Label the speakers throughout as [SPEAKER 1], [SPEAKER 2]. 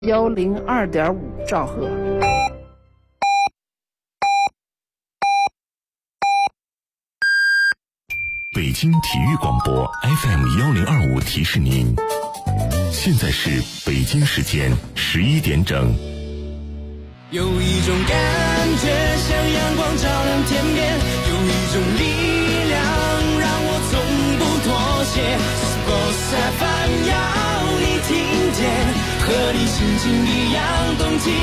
[SPEAKER 1] 102.5兆赫。
[SPEAKER 2] 北京体育广播 FM1025提示您，现在是北京时间11点整。
[SPEAKER 3] 有一种感觉像阳光照亮天边，有一种力量让我从不妥协。Sports FM 要你听见，和你心情一样动起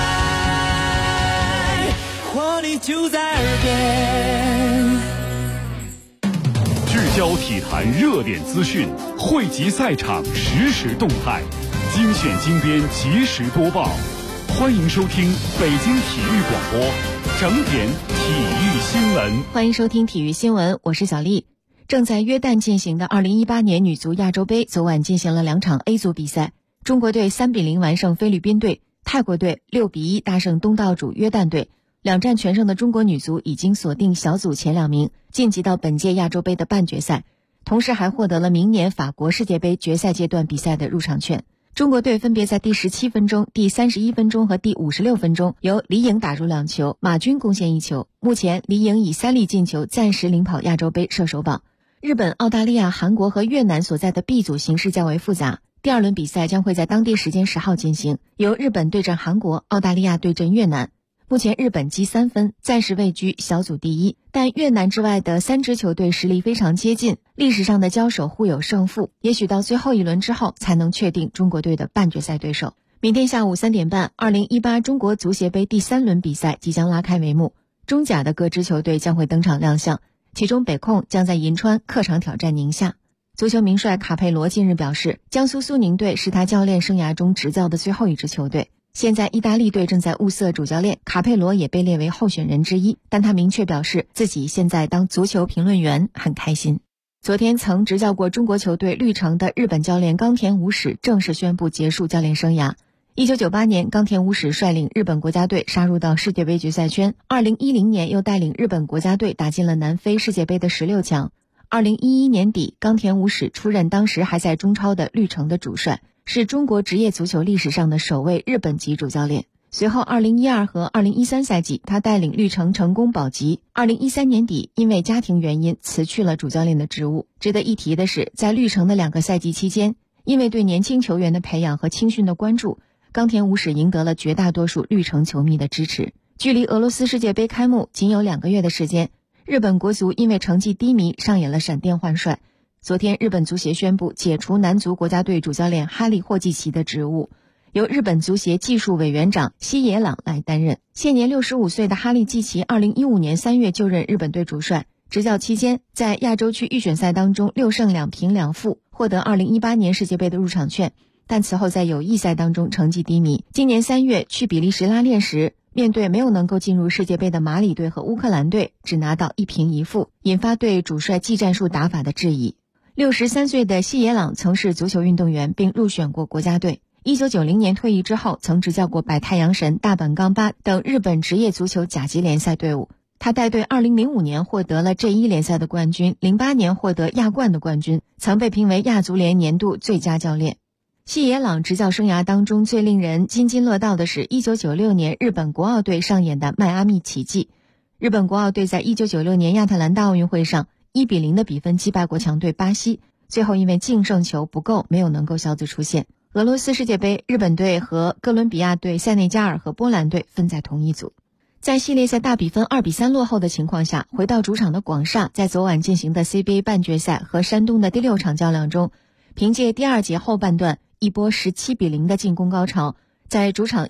[SPEAKER 3] 来，活力就在耳边。
[SPEAKER 4] 聚焦体坛热点资讯，汇集赛场实时动态，精选精编及时播报。欢迎收听北京体育广播整点体育新闻。
[SPEAKER 5] 欢迎收听体育新闻，我是小丽。正在约旦进行的2018年女足亚洲杯昨晚进行了2场 A 组比赛，中国队3-0完胜菲律宾队，泰国队6-1大胜东道主约旦队。2战全胜的中国女足已经锁定小组前2名，晋级到本届亚洲杯的半决赛，同时还获得了明年法国世界杯决赛阶段比赛的入场券。中国队分别在第17分钟、第31分钟和第56分钟由李颖打入2球，马军贡献1球。目前李颖以3粒进球暂时领跑亚洲杯射手榜。日本、澳大利亚、韩国和越南所在的 B 组形势较为复杂，第2轮比赛将会在当地时间10号进行，由日本对阵韩国，澳大利亚对阵越南。目前日本积3分，暂时位居小组第1，但越南之外的3支球队实力非常接近，历史上的交手互有胜负，也许到最后一轮之后才能确定中国队的半决赛对手。明天下午3点半，2018中国足协杯第3轮比赛即将拉开帷幕，中甲的各支球队将会登场亮相，其中北控将在银川客场挑战宁夏。足球名帅卡佩罗近日表示，江苏苏宁队是他教练生涯中执教的最后一支球队。现在意大利队正在物色主教练，卡佩罗也被列为候选人之一，但他明确表示自己现在当足球评论员很开心。昨天曾执教过中国球队绿城的日本教练冈田武史正式宣布结束教练生涯。1998年，冈田武史率领日本国家队杀入到世界杯决赛圈，2010年又带领日本国家队打进了南非世界杯的16强。2011年底，冈田武史出任当时还在中超的绿城的主帅，是中国职业足球历史上的首位日本籍主教练。随后2012和2013赛季，他带领绿城成功保级。2013年底，因为家庭原因辞去了主教练的职务。值得一提的是，在绿城的2个赛季期间，因为对年轻球员的培养和青训的关注，冈田武史赢得了绝大多数绿城球迷的支持。距离俄罗斯世界杯开幕仅有2个月的时间，日本国足因为成绩低迷上演了闪电换帅。昨天日本足协宣布解除男足国家队主教练哈利霍季奇的职务，由日本足协技术委员长西野朗来担任。现年65岁的哈利季奇2015年3月就任日本队主帅，执教期间在亚洲区预选赛当中6胜2平2负，获得2018年世界杯的入场券，但此后在友谊赛当中成绩低迷。今年3月去比利时拉练时，面对没有能够进入世界杯的马里队和乌克兰队，只拿到1平1负，引发对主帅技战术打法的质疑。63岁的西野朗曾是足球运动员，并入选过国家队。1990年退役之后，曾执教过百太阳神、大阪钢巴等日本职业足球甲级联赛队伍。他带队2005年获得了 J1 联赛的冠军，08年获得亚冠的冠军，曾被评为亚足联年度最佳教练。西野朗执教生涯当中最令人津津乐道的是1996年日本国奥队上演的迈阿密奇迹。日本国奥队在1996年亚特兰大奥运会上1-0的比分击败过强队巴西，最后因为净胜球不够，没有能够小组出线。俄罗斯世界杯，日本队和哥伦比亚队、塞内加尔和波兰队分在同一组。在系列赛大比分2-3落后的情况下，回到主场的广厦在昨晚进行的 CBA 半决赛和山东的第6场较量中，凭借第2节后半段一波17-0的进攻高潮，在主场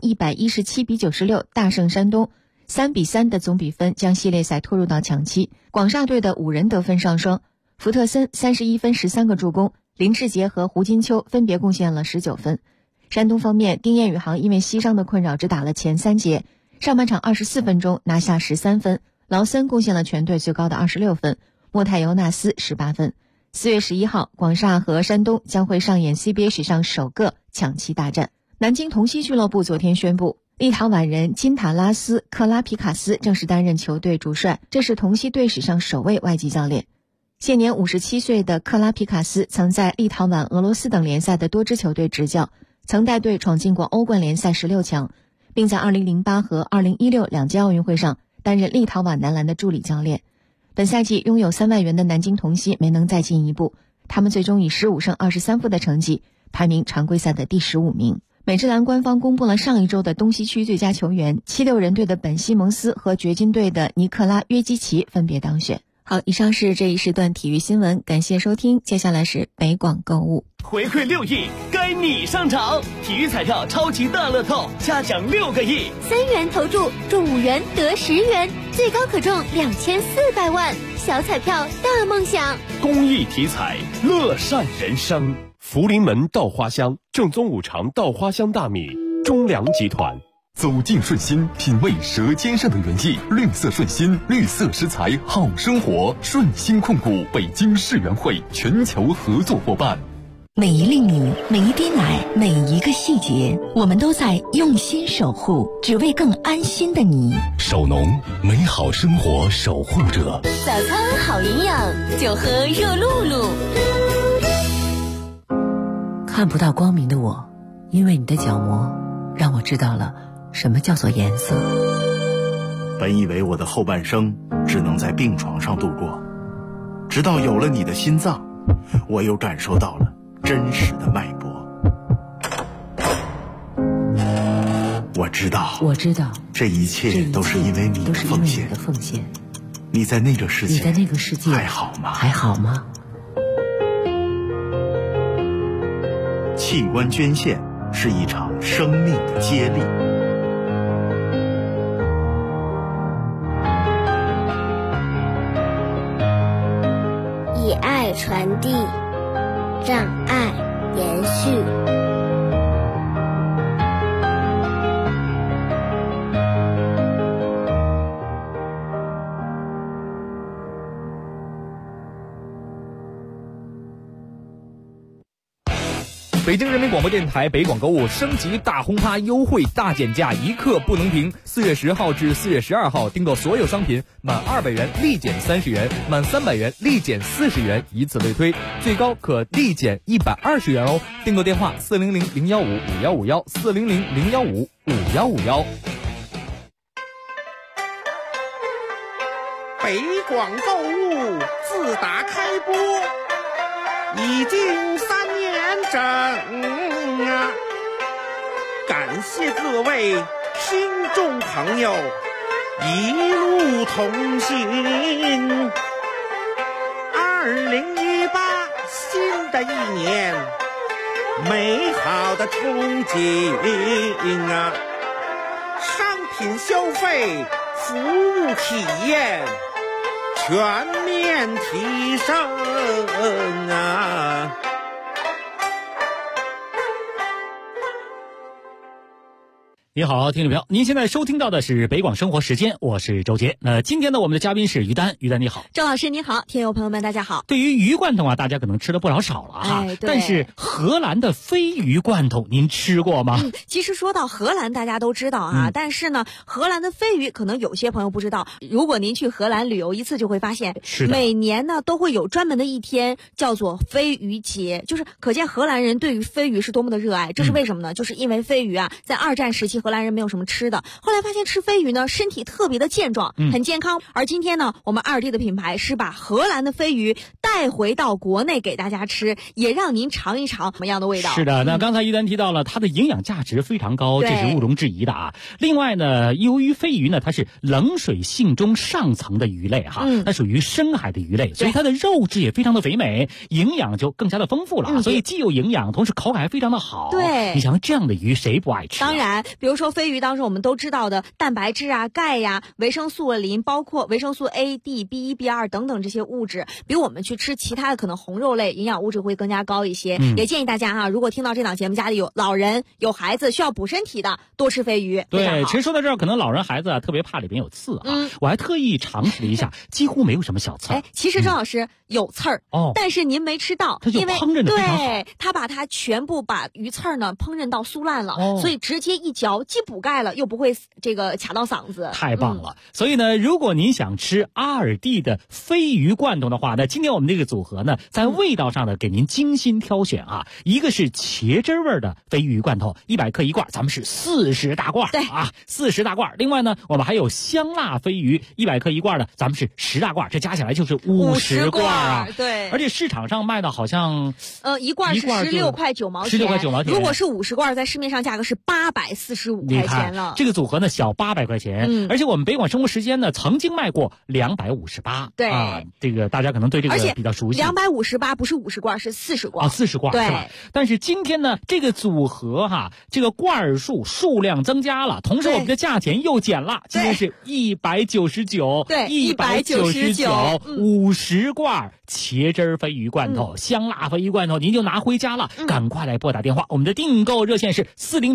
[SPEAKER 5] 117-96大胜山东，3-3的总比分将系列赛拖入到抢七。广厦队的5人得分上双，福特森31分13个助攻，林志杰和胡金秋分别贡献了19分。山东方面，丁彦雨航因为膝伤的困扰只打了前3节，上半场24分钟拿下13分，劳森贡献了全队最高的26分，莫泰尤纳斯18分。4月11号，广厦和山东将会上演 CBA 史上首个抢七大战。南京同曦俱乐部昨天宣布，立陶宛人金塔拉斯克拉皮卡斯正式担任球队主帅，这是同曦队史上首位外籍教练。现年57岁的克拉皮卡斯曾在立陶宛、俄罗斯等联赛的多支球队执教， 曾带队闯进过欧冠联赛16强，并在2008和2016两届奥运会上担任立陶宛男篮的助理教练。本赛季拥有3外援的南京同曦没能再进一步，他们最终以15胜23负的成绩排名常规赛的第15名。美职篮官方公布了上一周的东西区最佳球员，76人队的本西蒙斯和掘金队的尼克拉约基奇分别当选。好，以上是这一时段体育新闻，感谢收听。接下来是北广购物。
[SPEAKER 1] 回馈6亿，该你上场！体育彩票超级大乐透，嘉奖6个亿
[SPEAKER 6] ，3元投注中5元得10元，最高可中2400万。小彩票大梦想，
[SPEAKER 1] 公益体彩，乐善人生。
[SPEAKER 7] 福临门稻花香，正宗五常稻花香大米，中粮集团。
[SPEAKER 8] 走进顺心，品味舌尖上的原意。绿色顺心，绿色食材好生活。顺心控股北京世园会全球合作伙伴。
[SPEAKER 9] 每一粒米，每一滴奶，每一个细节，我们都在用心守护，只为更安心的你。
[SPEAKER 2] 守农，美好生活守护者。
[SPEAKER 6] 早餐好营养，就喝热露露。
[SPEAKER 9] 看不到光明的我，因为你的角膜让我知道了什么叫做颜色。
[SPEAKER 10] 本以为我的后半生只能在病床上度过，直到有了你的心脏，我又感受到了真实的脉搏。我知道，这一切都是因为你的奉献。你在那个世界还好吗？器官捐献是一场生命的接力。
[SPEAKER 11] 以爱传递，让爱延续。
[SPEAKER 12] 北京人民广播电台北广购物升级大轰趴优惠大减价，一刻不能停。4月10号至4月12号，订购所有商品满200元立减30元，满300元立减40元，以此类推，最高可立减120元哦。订购电话400-015-5151，400-015-5151。
[SPEAKER 13] 北广购物自打开播已经3年整啊！感谢各位听众朋友一路同行。2018新的一年，美好的憧憬啊！商品消费，服务体验全面提升啊！
[SPEAKER 14] 你好，听众朋友，您现在收听到的是北广生活时间，我是周杰。今天呢，我们的嘉宾是于丹，于丹你好。
[SPEAKER 15] 周老师你好，听友朋友们大家好。
[SPEAKER 14] 对于鱼罐头啊，大家可能吃的不老少了哈，但是荷兰的鲱鱼罐头您吃过吗？
[SPEAKER 15] 其实说到荷兰，大家都知道啊，但是呢，荷兰的鲱鱼可能有些朋友不知道。如果您去荷兰旅游一次，就会发现，每年呢都会有专门的一天叫做鲱鱼节，就是可见荷兰人对于鲱鱼是多么的热爱。这是为什么呢？就是因为鲱鱼啊，在2战时期荷兰人没有什么吃的，后来发现吃鲱鱼呢，身体特别的健壮，很健康。而今天呢，我们2D的品牌是把荷兰的鲱鱼带回到国内给大家吃，也让您尝一尝什么样的味道。
[SPEAKER 14] 是的，那刚才于丹提到了它的营养价值非常高，这是毋庸置疑的啊。另外呢，由于鲱鱼呢，它是冷水性中上层的鱼类哈，它属于深海的鱼类，所以它的肉质也非常的肥美，营养就更加的丰富了，所以既有营养，同时口感还非常的好。
[SPEAKER 15] 对，
[SPEAKER 14] 你想这样的鱼谁不爱吃？
[SPEAKER 15] 当然，比如说鲱鱼当中我们都知道的蛋白质啊、钙呀、维生素磷，包括维生素 A、D、B1、B2 等等这些物质，比我们去吃其他的可能红肉类营养物质会更加高一些。也建议大家如果听到这档节目，家里有老人、有孩子需要补身体的，多吃鲱鱼。
[SPEAKER 14] 对，其实说到这儿，可能老人孩子特别怕里边有刺啊，我还特意尝试了一下，几乎没有什么小刺。
[SPEAKER 15] 其实周老师有刺儿，但是您没吃到，
[SPEAKER 14] 它就烹饪的非常好。
[SPEAKER 15] 对，它把它全部把鱼刺儿呢烹饪到酥烂了，所以直接一嚼，既补钙了，又不会这个卡到嗓子。
[SPEAKER 14] 太棒了！所以呢，如果您想吃阿尔蒂的飞鱼罐头的话，那今天我们这个组合呢，在味道上呢给您精心挑选啊，一个是茄汁味的飞鱼罐头，100克一罐，咱们是40大罐，对啊，40大罐。另外呢，我们还有香辣飞鱼100克一罐的，咱们是10大罐，这加起来就是50罐啊。
[SPEAKER 15] 对，
[SPEAKER 14] 而且市场上卖的好像
[SPEAKER 15] 一罐是16块9毛钱
[SPEAKER 14] ，16块9毛钱。
[SPEAKER 15] 如果是50罐，在市面上价格是845块钱了。
[SPEAKER 14] 这个组合呢小800块钱，而且我们北广生活时间呢曾经卖过258，
[SPEAKER 15] 对
[SPEAKER 14] 啊，这个大家可能对这个比较熟悉。
[SPEAKER 15] 258不是50罐，是40罐
[SPEAKER 14] ，40罐
[SPEAKER 15] 对
[SPEAKER 14] 是吧？但是今天呢，这个组合这个罐数量增加了，同时我们的价钱又减了，今天是199，
[SPEAKER 15] 对
[SPEAKER 14] ，199 50罐茄汁飞鱼罐头、香辣飞鱼罐头，您就拿回家了。赶快来拨打电话，我们的订购热线是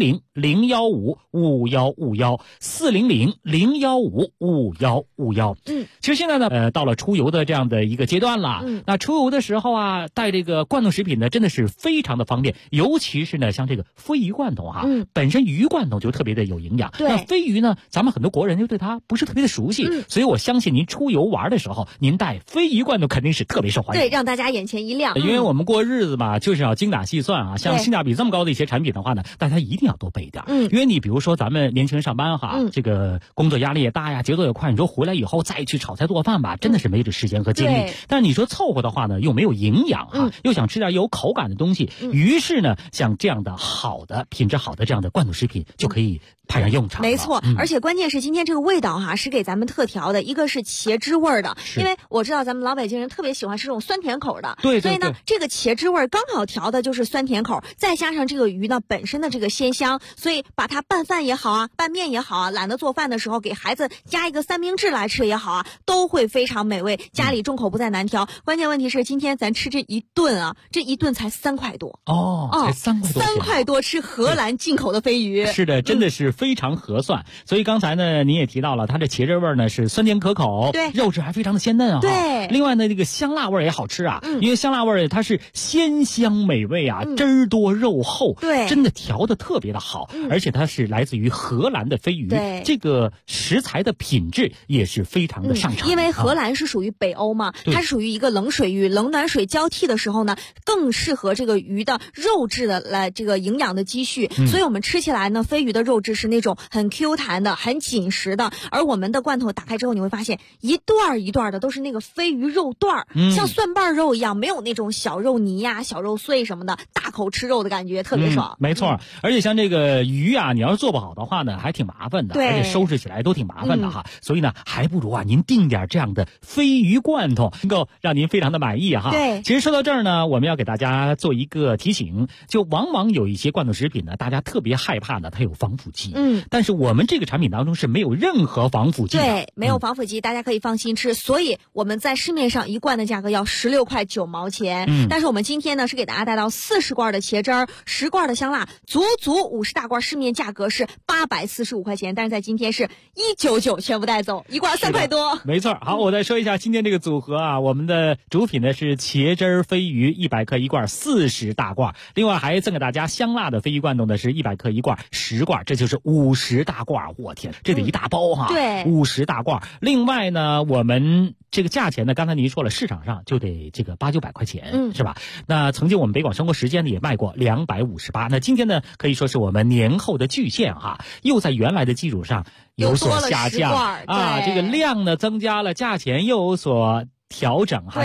[SPEAKER 14] 400-015-5151，400-015-5151。其实现在呢，到了出游的这样的一个阶段了。那出游的时候啊，带这个罐头食品呢，真的是非常的方便，尤其是呢，像这个飞鱼罐头本身鱼罐头就特别的有营养。那飞鱼呢，咱们很多国人就对它不是特别的熟悉，所以我相信您出游玩的时候，您带飞鱼罐头肯定是特别受欢迎。
[SPEAKER 15] 对，让大家眼前一亮。
[SPEAKER 14] 因为我们过日子嘛，就是要精打细算啊。像性价比这么高的一些产品的话呢，大家一定要多备一点。因为你比如说咱们年轻人上班这个工作压力也大呀，节奏也快，你说回来以后再去炒菜做饭吧，真的是没这时间和精力。但是你说凑合的话呢，又没有营养又想吃点有口感的东西，于是呢，像这样的好的品质好的这样的罐头食品就可以派上用场了。
[SPEAKER 15] 没错，而且关键是今天这个味道是给咱们特调的，一个是茄汁味的，因为我知道咱们老北京人特别喜欢吃这种酸甜口的，
[SPEAKER 14] 对，
[SPEAKER 15] 所以呢，这个茄汁味刚好调的就是酸甜口，再加上这个鱼呢本身的这个鲜香，所以把它拌饭也好拌面也好懒得做饭的时候给孩子加一个三明治来吃也好都会非常美味，家里众口不再难挑。关键问题是今天咱吃这一顿这一顿才3块多
[SPEAKER 14] 才3块多
[SPEAKER 15] ，3块多吃荷兰进口的飞鱼，
[SPEAKER 14] 是的，真的是非常合算。所以刚才呢，您也提到了，它这茄汁味呢是酸甜可口，
[SPEAKER 15] 对，
[SPEAKER 14] 肉质还非常的鲜嫩
[SPEAKER 15] 对。
[SPEAKER 14] 另外呢，这个香辣味也好吃因为香辣味它是鲜香美味汁儿多肉厚，
[SPEAKER 15] 对，
[SPEAKER 14] 真的调的特别的好，而且它是来自于荷兰的飞鱼，
[SPEAKER 15] 对，
[SPEAKER 14] 这个食材的品质也是非常的上乘。
[SPEAKER 15] 因为荷兰是属于北欧嘛，它是属于一个冷水域，冷暖水交替的时候呢，更适合这个鱼的肉质的来这个营养的积蓄，所以我们吃起来呢，飞鱼的肉质是那种很 Q 弹的、很紧实的，而我们的罐头打开之后，你会发现一段一段的都是那个飞鱼肉段像蒜瓣肉一样，没有那种小肉泥小肉碎什么的，大口吃肉的感觉特别爽。
[SPEAKER 14] 没错，而且像这个鱼你要是做不好的话呢，还挺麻烦的，
[SPEAKER 15] 对，
[SPEAKER 14] 而且收拾起来都挺麻烦的所以呢，还不如您订点这样的飞鱼罐头，能够让您非常的满意
[SPEAKER 15] 对，
[SPEAKER 14] 其实说到这儿呢，我们要给大家做一个提醒，就往往有一些罐头食品呢，大家特别害怕呢，它有防腐剂。但是我们这个产品当中是没有任何防腐剂的。
[SPEAKER 15] 对，没有防腐剂，大家可以放心吃。所以我们在市面上一罐的价格要16块9毛钱。但是我们今天呢是给大家带到40罐的茄汁儿，10罐的香辣，足50大罐，市面价格是845块钱，但是在今天是199全部带走，一罐3块多。
[SPEAKER 14] 没错。好，我再说一下今天这个组合我们的主品呢是茄汁飞鱼100克一罐，40大罐，另外还赠给大家香辣的飞鱼罐头呢是100克一罐，10罐，这就是50大罐。我天，这得一大包
[SPEAKER 15] 对
[SPEAKER 14] ，50大罐。另外呢，我们这个价钱呢，刚才您说了，市场上就得这个800-900块钱，是吧？那曾经我们北广生活时间呢也卖过258，那今天呢可以说是我们年后的巨献又在原来的基础上有所下降这个量呢增加了，价钱又有所调整是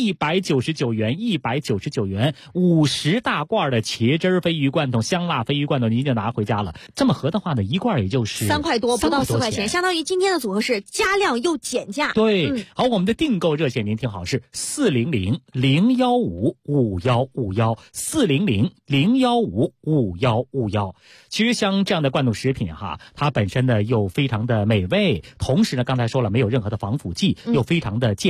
[SPEAKER 14] 199元，199元50大罐的茄汁飞鱼罐头、香辣飞鱼罐头，您就拿回家了。这么合的话呢，一罐也就是
[SPEAKER 15] 3块多，不到4块钱，相当于今天的组合是加量又减价。
[SPEAKER 14] 对，好，我们的订购热线您听好，是400-015-5151，400-015-5151。其实像这样的罐头食品它本身呢又非常的美味，同时呢刚才说了没有任何的防腐剂，又非常的健康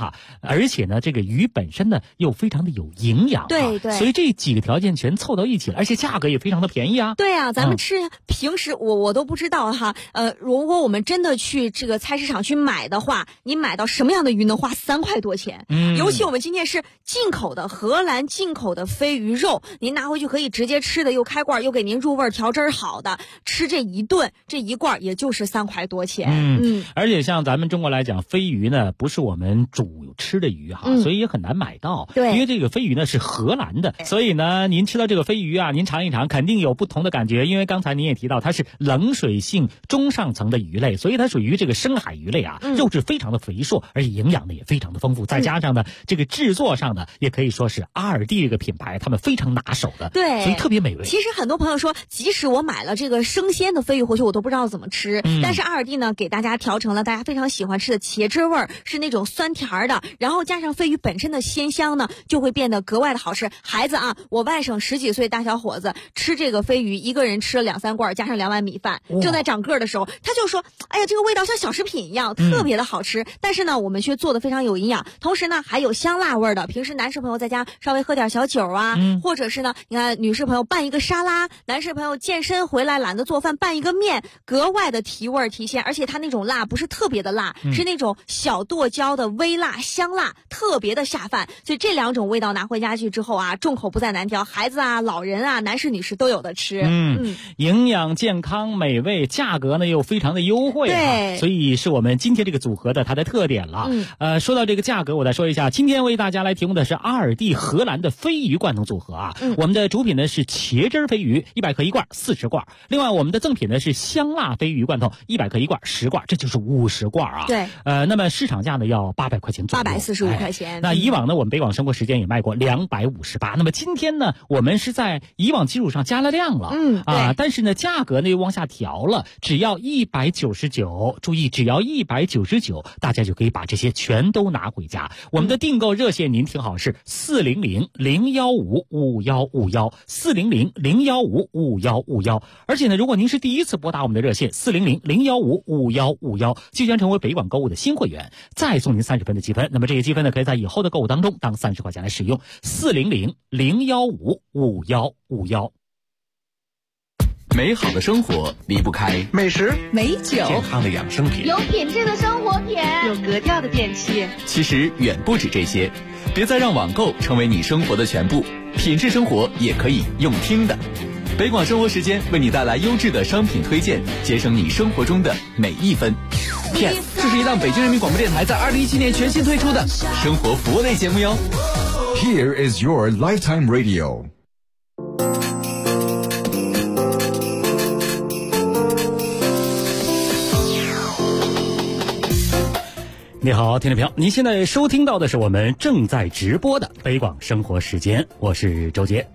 [SPEAKER 14] 哈，而且呢这个鱼本身呢又非常的有营养，
[SPEAKER 15] 对对，
[SPEAKER 14] 所以这几个条件全凑到一起了，而且价格也非常的便宜啊。
[SPEAKER 15] 对啊，咱们吃平时我都不知道哈，如果我们真的去这个菜市场去买的话，你买到什么样的鱼能花3块多钱？尤其我们今天是进口的荷兰进口的飞鱼肉，您拿回去可以直接吃的，又开罐又给您入味调汁好的，吃这一顿这一罐也就是3块多钱。
[SPEAKER 14] 而且像咱们中国来讲，飞鱼呢不是我们主吃的鱼哈，所以也很难买到。
[SPEAKER 15] 对，
[SPEAKER 14] 因为这个飞鱼呢是荷兰的，所以呢您吃到这个飞鱼啊，您尝一尝肯定有不同的感觉。因为刚才您也提到它是冷水性中上层的鱼类，所以它属于这个深海鱼类啊，肉质非常的肥硕，而且营养呢也非常的丰富。再加上呢这个制作上呢也可以说是阿尔蒂这个品牌他们非常拿手的，
[SPEAKER 15] 对，
[SPEAKER 14] 所以特别美味。
[SPEAKER 15] 其实很多朋友说，即使我买了这个生鲜的飞鱼回去，我都不知道怎么吃。但是阿尔蒂呢给大家调成了大家非常喜欢吃的茄汁味儿，是那种酸甜的，然后加上飞鱼本身的鲜香呢，就会变得格外的好吃。孩子啊，我外甥10几岁大小伙子吃这个飞鱼，一个人吃了2-3罐，加上2碗米饭，正在长个的时候，他就说：“哎呀，这个味道像小食品一样，特别的好吃。”但是呢，我们却做的非常有营养，同时呢还有香辣味的。平时男士朋友在家稍微喝点小酒啊，或者是呢，你看女士朋友拌一个沙拉，男士朋友健身回来懒得做饭，拌一个面，格外的提味提鲜。而且它那种辣不是特别的辣，是那种小剁椒的微辣香辣，特别的下饭。所以这2种味道拿回家去之后啊，众口不再难调，孩子啊、老人啊、男士女士都有的吃。
[SPEAKER 14] 营养健康美味，价格呢又非常的优惠，
[SPEAKER 15] 对，
[SPEAKER 14] 所以是我们今天这个组合的它的特点了。说到这个价格，我再说一下，今天为大家来提供的是阿尔蒂荷兰的飞鱼罐头组合啊。我们的主品呢是茄汁飞鱼，100克1罐，40罐。另外我们的赠品呢是香辣飞鱼罐头，100克1罐，10罐，这就是50罐啊。
[SPEAKER 15] 对，
[SPEAKER 14] 那么市场价呢要800块钱左右
[SPEAKER 15] ，845块钱。
[SPEAKER 14] 那以往呢我们北广生活时间也卖过258，那么今天呢我们是在以往基础上加了量了，但是呢价格呢又往下调了，只要199，注意只要199，大家就可以把这些全都拿回家。我们的订购热线您听好，是400-015-5151，400-015-5151。而且呢如果您是第一次拨打我们的热线400-015-5151，即将成为北广购物的新会员，再送您30分的积分。那么这些积分呢可以在以后的购物当中当30块钱来使用。400-015-5151。
[SPEAKER 8] 美好的生活离不开
[SPEAKER 16] 美食、
[SPEAKER 9] 美酒、
[SPEAKER 8] 健康的养生品、
[SPEAKER 6] 有品质的生活品、
[SPEAKER 16] 有格调的电器。
[SPEAKER 8] 其实远不止这些，别再让网购成为你生活的全部，品质生活也可以用听的。北广生活时间为你带来优质的商品推荐，节省你生活中的每一分。Yes， 这是一档北京人民广播电台在2017年全新推出的生活服务类节目哟。
[SPEAKER 17] Here is your lifetime radio。
[SPEAKER 14] 你好，听众朋友，您现在收听到的是我们正在直播的北广生活时间，我是周杰。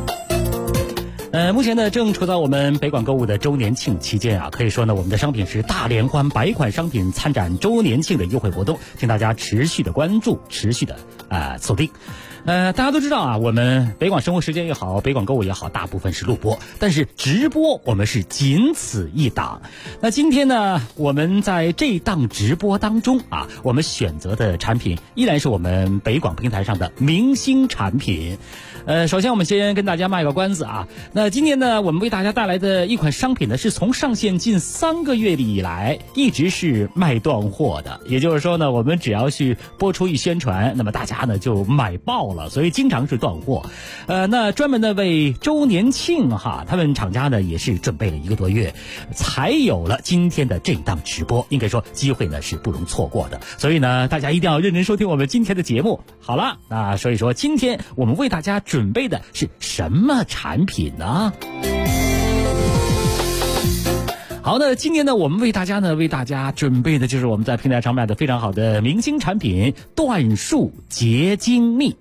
[SPEAKER 14] 目前呢正处在我们北广购物的周年庆期间啊，可以说呢我们的商品是大联欢，100款商品参展周年庆的优惠活动，请大家持续的关注，持续的锁定。大家都知道啊，我们北广生活时间也好，北广购物也好，大部分是录播，但是直播我们是仅此一档。那今天呢，我们在这档直播当中啊，我们选择的产品依然是我们北广平台上的明星产品。首先我们先跟大家卖个关子啊。那今天呢，我们为大家带来的一款商品呢，是从上线近3个月以来一直是卖断货的。也就是说呢，我们只要去播出一宣传，那么大家呢就买爆了，所以经常是断货。那专门的为周年庆哈，他们厂家呢也是准备了1个多月，才有了今天的这档直播。应该说机会呢是不容错过的，所以呢大家一定要认真收听我们今天的节目。好了，那所以说今天我们为大家准备的是什么产品呢？好的，今天呢我们为大家准备的就是我们在平台上卖的非常好的明星产品椴树洁精蜜。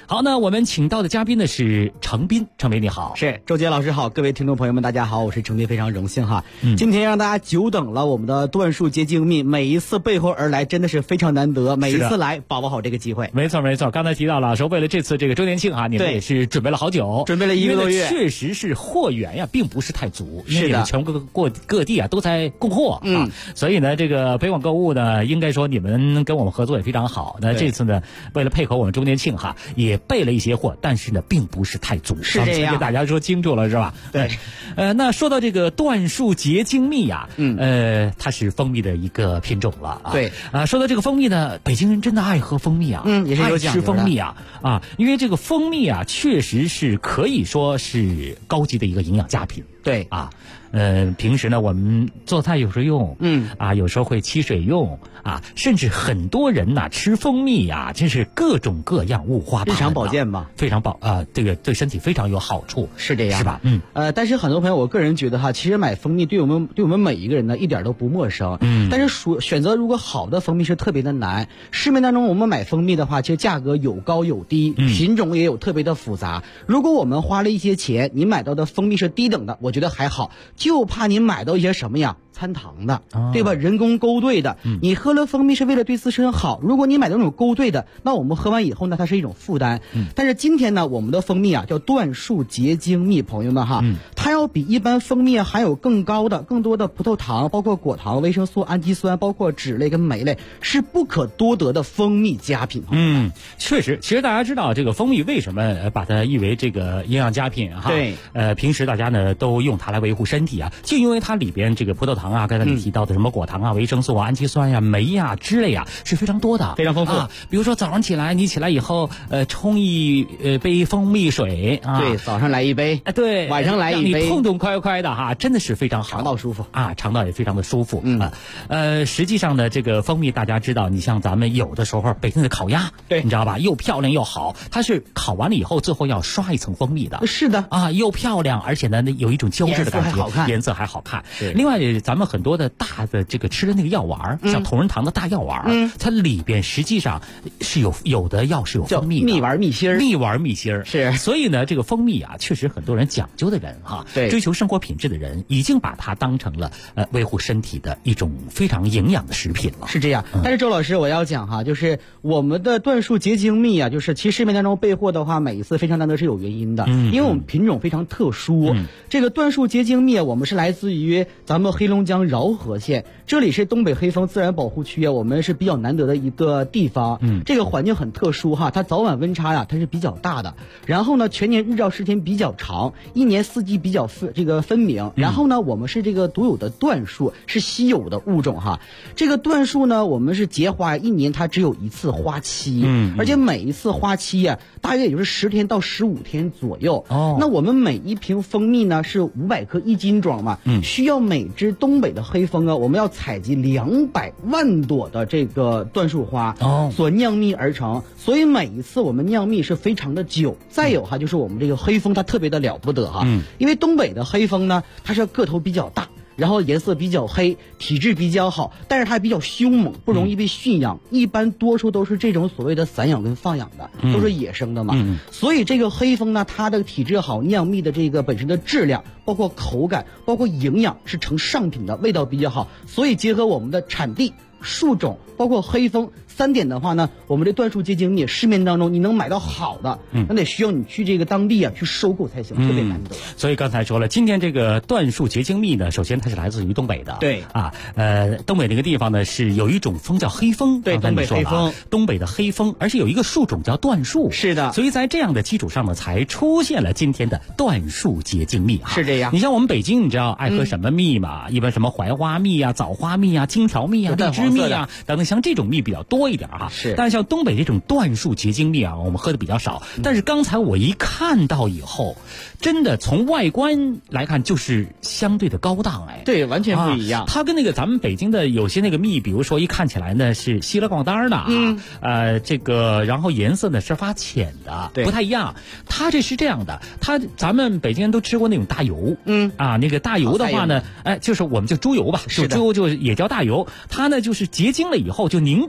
[SPEAKER 14] 好，那我们请到的嘉宾呢是程斌，程斌你好。
[SPEAKER 16] 是，周杰老师好，各位听众朋友们大家好，我是程斌，非常荣幸哈。今天让大家久等了，我们的段数结晶蜜，每一次背后而来真的是非常难得，每一次来把握好这个机会。
[SPEAKER 14] 没错没错，刚才提到了说为了这次这个周年庆啊，你们也是准备了好久，
[SPEAKER 16] 准备了1个多月，
[SPEAKER 14] 确实是货源呀并不是太足，因为
[SPEAKER 16] 是的，
[SPEAKER 14] 全国各地啊都在供货啊，所以呢这个北广购物呢，应该说你们跟我们合作也非常好。那这次呢，为了配合我们周年庆哈，也备了一些货，但是呢并不是太足，
[SPEAKER 16] 是这样，
[SPEAKER 14] 给大家说清楚了是吧？
[SPEAKER 16] 对，
[SPEAKER 14] 那说到这个段数结晶蜜呀，它是蜂蜜的一个品种了啊。
[SPEAKER 16] 对
[SPEAKER 14] 说到这个蜂蜜呢，北京人真的爱喝蜂蜜啊，
[SPEAKER 16] 也是有讲究的，
[SPEAKER 14] 爱吃蜂蜜啊，因为这个蜂蜜啊，确实是可以说是高级的一个营养佳品。
[SPEAKER 16] 对
[SPEAKER 14] 啊，平时呢我们做菜有时候用，有时候会沏水用啊，甚至很多人呐吃蜂蜜啊，真是各种各样五花八门，
[SPEAKER 16] 日常保健嘛，
[SPEAKER 14] 非常这个对身体非常有好处，
[SPEAKER 16] 是这样，
[SPEAKER 14] 是吧？
[SPEAKER 16] 但是很多朋友，我个人觉得哈，其实买蜂蜜对我们每一个人呢一点都不陌生，但是选择如果好的蜂蜜是特别的难。市面当中我们买蜂蜜的话，其实价格有高有低，品种也有特别的复杂。如果我们花了一些钱，你买到的蜂蜜是低等的，我觉得还好，就怕你买到一些什么呀？掺糖的，对吧？人工勾兑的，你喝了蜂蜜是为了对自身好。如果你买的那种勾兑的，那我们喝完以后呢，它是一种负担。但是今天呢，我们的蜂蜜啊叫段数结晶蜜，朋友们哈，它要比一般蜂蜜含有更多的葡萄糖，包括果糖、维生素、氨基酸，包括脂类跟酶类，是不可多得的蜂蜜佳品。
[SPEAKER 14] 确实，其实大家知道这个蜂蜜为什么把它誉为这个营养佳品哈？
[SPEAKER 16] 对，
[SPEAKER 14] 平时大家呢都用它来维护身体啊，就因为它里边这个葡萄糖刚才你提到的什么果糖维生素氨基酸酶脂类是非常多的，
[SPEAKER 16] 非常丰富。
[SPEAKER 14] 比如说早上起来，你起来以后冲一杯蜂蜜水啊，
[SPEAKER 16] 对，早上来一杯，
[SPEAKER 14] 对，
[SPEAKER 16] 晚上来一杯，
[SPEAKER 14] 你痛痛快快的哈，真的是非常好，
[SPEAKER 16] 肠道舒服
[SPEAKER 14] 啊，肠道也非常的舒服。实际上呢，这个蜂蜜大家知道，你像咱们有的时候北京的烤鸭，
[SPEAKER 16] 对，
[SPEAKER 14] 你知道吧，又漂亮又好，它是烤完了以后最后要刷一层蜂蜜的，
[SPEAKER 16] 是的
[SPEAKER 14] 啊，又漂亮，而且呢有一种胶质的感觉，颜色还好看。另外咱们很多的大的这个吃的那个药丸，像同仁堂的大药丸，它里边实际上是有的药是有蜂蜜的，
[SPEAKER 16] 蜜丸蜜心儿
[SPEAKER 14] 是。所以呢，这个蜂蜜啊，确实很多人讲究的人哈，
[SPEAKER 16] 对，
[SPEAKER 14] 追求生活品质的人，已经把它当成了维护身体的一种非常营养的食品了。
[SPEAKER 16] 是这样，但是周老师我要讲哈，就是我们的段数结晶蜜啊，就是其实市面当中备货的话，每一次非常难得是有原因的，因为我们品种非常特殊。这个段数结晶蜜我们是来自于咱们黑龙江饶河县，这里是东北黑蜂自然保护区啊，我们是比较难得的一个地方。这个环境很特殊哈，它早晚温差呀它是比较大的，然后呢全年日照时间比较长，一年四季比较分明。然后呢我们是这个独有的段数，是稀有的物种哈。这个段数呢我们是结花，一年它只有一次花期，而且每一次花期呀大约也就是10天到15天左右。那我们每一瓶蜂蜜呢是500克1斤装嘛，需要每只东北的黑蜂啊，我们要采集200万朵的这个段数花所酿蜜而成，所以每一次我们酿蜜是非常的久。再有哈，就是我们这个黑蜂它特别的了不得哈，因为东北的黑蜂呢，它是个头比较大，然后颜色比较黑，体质比较好，但是它比较凶猛，不容易被驯养，一般多数都是这种所谓的散养跟放养的，都是野生的嘛。所以这个黑蜂呢，它的体质好，酿蜜的这个本身的质量，包括口感，包括营养是成上品的，味道比较好。所以结合我们的产地、树种，包括黑蜂3点的话呢，我们这段数结晶蜜市面当中你能买到好的，那得需要你去这个当地啊去收购才行，特别难得。
[SPEAKER 14] 所以刚才说了，今天这个段数结晶蜜呢，首先它是来自于东北的，
[SPEAKER 16] 对
[SPEAKER 14] 啊，东北那个地方呢是有一种蜂叫黑蜂，
[SPEAKER 16] 对，东北黑蜂，
[SPEAKER 14] 东北的黑蜂，而且有一个树种叫段数，
[SPEAKER 16] 是的。
[SPEAKER 14] 所以在这样的基础上呢，才出现了今天的段数结晶蜜，
[SPEAKER 16] 是这样。
[SPEAKER 14] 你像我们北京，你知道爱喝什么蜜吗？一般什么槐花蜜啊、枣花蜜啊、金条蜜啊、荔枝蜜啊等等，像这种蜜比较多一点哈。
[SPEAKER 16] 是。
[SPEAKER 14] 但是像东北这种段数结晶蜜啊，我们喝的比较少。但是刚才我一看到以后，真的从外观来看就是相对的高档哎。
[SPEAKER 16] 对，完全不一样。
[SPEAKER 14] 它跟那个咱们北京的有些那个蜜，比如说一看起来呢是稀了咣当的这个然后颜色呢是发浅的，不太一样。它这是这样的，咱们北京人都吃过那种大油，那个大油的话呢，就是我们就猪油吧，就猪油就也叫大油。它呢就是结晶了以后就凝固了以后。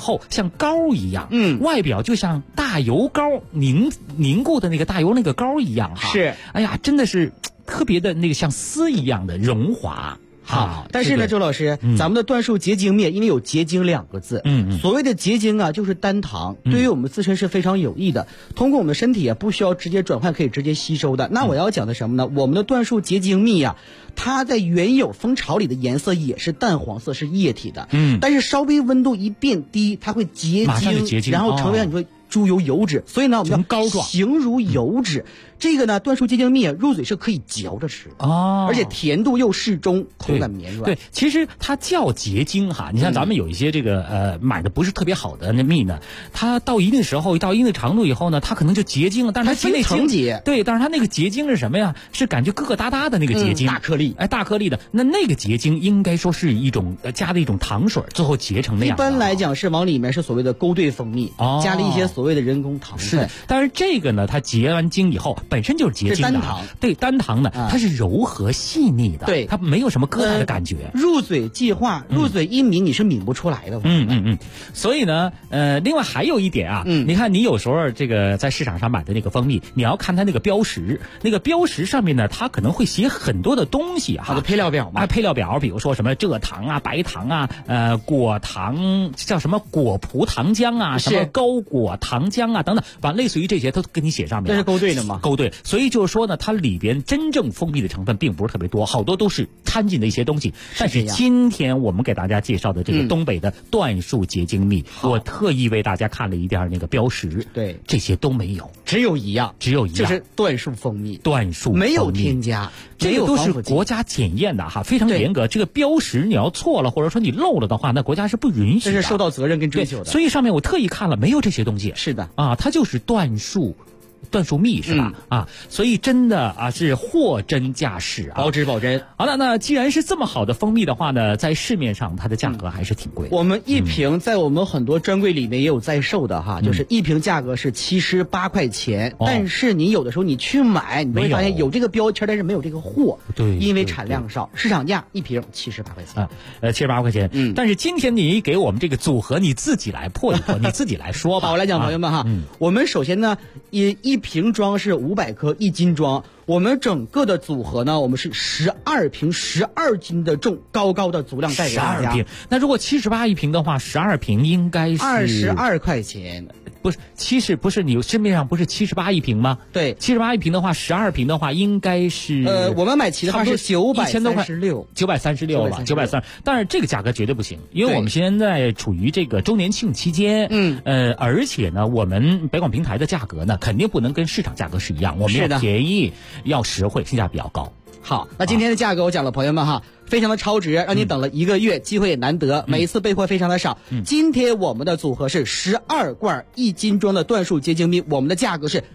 [SPEAKER 14] 后像膏一样，外表就像大油膏凝固的那个大油那个膏一样哈。
[SPEAKER 16] 是，
[SPEAKER 14] 哎呀，真的是特别的那个像丝一样的荣滑。
[SPEAKER 16] 好，但是呢，周老师，咱们的椴树结晶蜜因为有结晶2个字，所谓的结晶啊，就是单糖，对于我们自身是非常有益的，通过我们的身体啊，不需要直接转换，可以直接吸收的。那我要讲的什么呢？我们的椴树结晶蜜啊，它在原有蜂巢里的颜色也是淡黄色，是液体的，但是稍微温度一变低，它会结晶，然后成为你说猪油油脂，所以呢，我们要形如油脂。这个呢，椴树结晶蜜入嘴是可以嚼着吃
[SPEAKER 14] 哦，
[SPEAKER 16] 而且甜度又适中，口感绵软。
[SPEAKER 14] 对，其实它叫结晶哈，你像咱们有一些这个买的不是特别好的那蜜呢，它到一定时候到一定长度以后呢，它可能就结晶了，但是它
[SPEAKER 16] 分层结。
[SPEAKER 14] 对，但是它那个结晶是什么呀？是感觉疙疙瘩瘩的那个结晶，
[SPEAKER 16] 大颗粒，
[SPEAKER 14] 大颗粒的。那个结晶应该说是一种加的一种糖水，最后结成那样。
[SPEAKER 16] 一般来讲是往里面是所谓的勾兑蜂蜜，加了一些所谓的人工糖分。
[SPEAKER 14] 是，但是这个呢，它结完晶以后本身就是结晶的。
[SPEAKER 16] 单糖，
[SPEAKER 14] 对，单糖呢，它是柔和细腻的，
[SPEAKER 16] 对，
[SPEAKER 14] 它没有什么疙瘩的感觉。
[SPEAKER 16] 入嘴即化，入嘴一抿你是抿不出来的。
[SPEAKER 14] 所以呢，另外还有一点啊，你看你有时候这个在市场上买的那个蜂蜜，你要看它那个标识，那个标识上面呢，它可能会写很多的东西哈，
[SPEAKER 16] 配料表嘛，
[SPEAKER 14] 配料表，比如说什么蔗糖啊、白糖啊、果糖叫什么果葡糖浆啊，什么高果糖浆啊等等，反正类似于这些都给你写上面。
[SPEAKER 16] 这是勾兑的吗？
[SPEAKER 14] 勾兑，所以就是说呢，它里边真正蜂蜜的成分并不是特别多，好多都是掺进的一些东西。但是今天我们给大家介绍的这个东北的椴树结晶蜜，我特意为大家看了一点那个标识，
[SPEAKER 16] 对，
[SPEAKER 14] 这些都没有，
[SPEAKER 16] 只有一样，就是椴树蜂蜜，
[SPEAKER 14] 椴树
[SPEAKER 16] 没有添加，
[SPEAKER 14] 这个都是国家检验的哈，非常严格。这个标识你要错了，或者说你漏了的话，那国家是不允许的，
[SPEAKER 16] 这是受到责任跟追求的。
[SPEAKER 14] 所以上面我特意看了，没有这些东西。
[SPEAKER 16] 是的
[SPEAKER 14] 啊，它就是椴树蜜是吧？所以真的啊是货真价实啊，
[SPEAKER 16] 保质保真。
[SPEAKER 14] 好了，那既然是这么好的蜂蜜的话呢，在市面上它的价格还是挺贵的。
[SPEAKER 16] 我们一瓶在我们很多专柜里面也有在售的哈，就是一瓶价格是78块钱，但是你有的时候你去买，你会发现有这个标签，但是没有这个货，
[SPEAKER 14] 对，
[SPEAKER 16] 因为产量少，市场价一瓶78块钱
[SPEAKER 14] 78块钱。但是今天你给我们这个组合，你自己来破一破，你自己来说吧。
[SPEAKER 16] 好，我来讲，朋友们哈，我们首先呢，一瓶装是500克，1斤装。我们整个的组合呢，我们是12瓶，12斤的重，高高的足量带给大家。
[SPEAKER 14] 12瓶，那如果78一瓶的话，12瓶应该是
[SPEAKER 16] 22块钱。
[SPEAKER 14] 不是不是你市面上不是78一瓶吗？
[SPEAKER 16] 对
[SPEAKER 14] ，78一瓶的话，12瓶的话应该是
[SPEAKER 16] 我们买齐的话是936
[SPEAKER 14] 了，936。但是这个价格绝对不行，因为我们现在处于这个周年庆期间，而且呢，我们北广平台的价格呢，肯定不能跟市场价格是一样，我们要便宜，要实惠，性价比较高。
[SPEAKER 16] 好，那今天的价格我讲了，朋友们哈，非常的超值，让你等了1个月，机会也难得，每一次备货非常的少。今天我们的组合是12罐1斤装的椴树结晶蜜，我们的价格是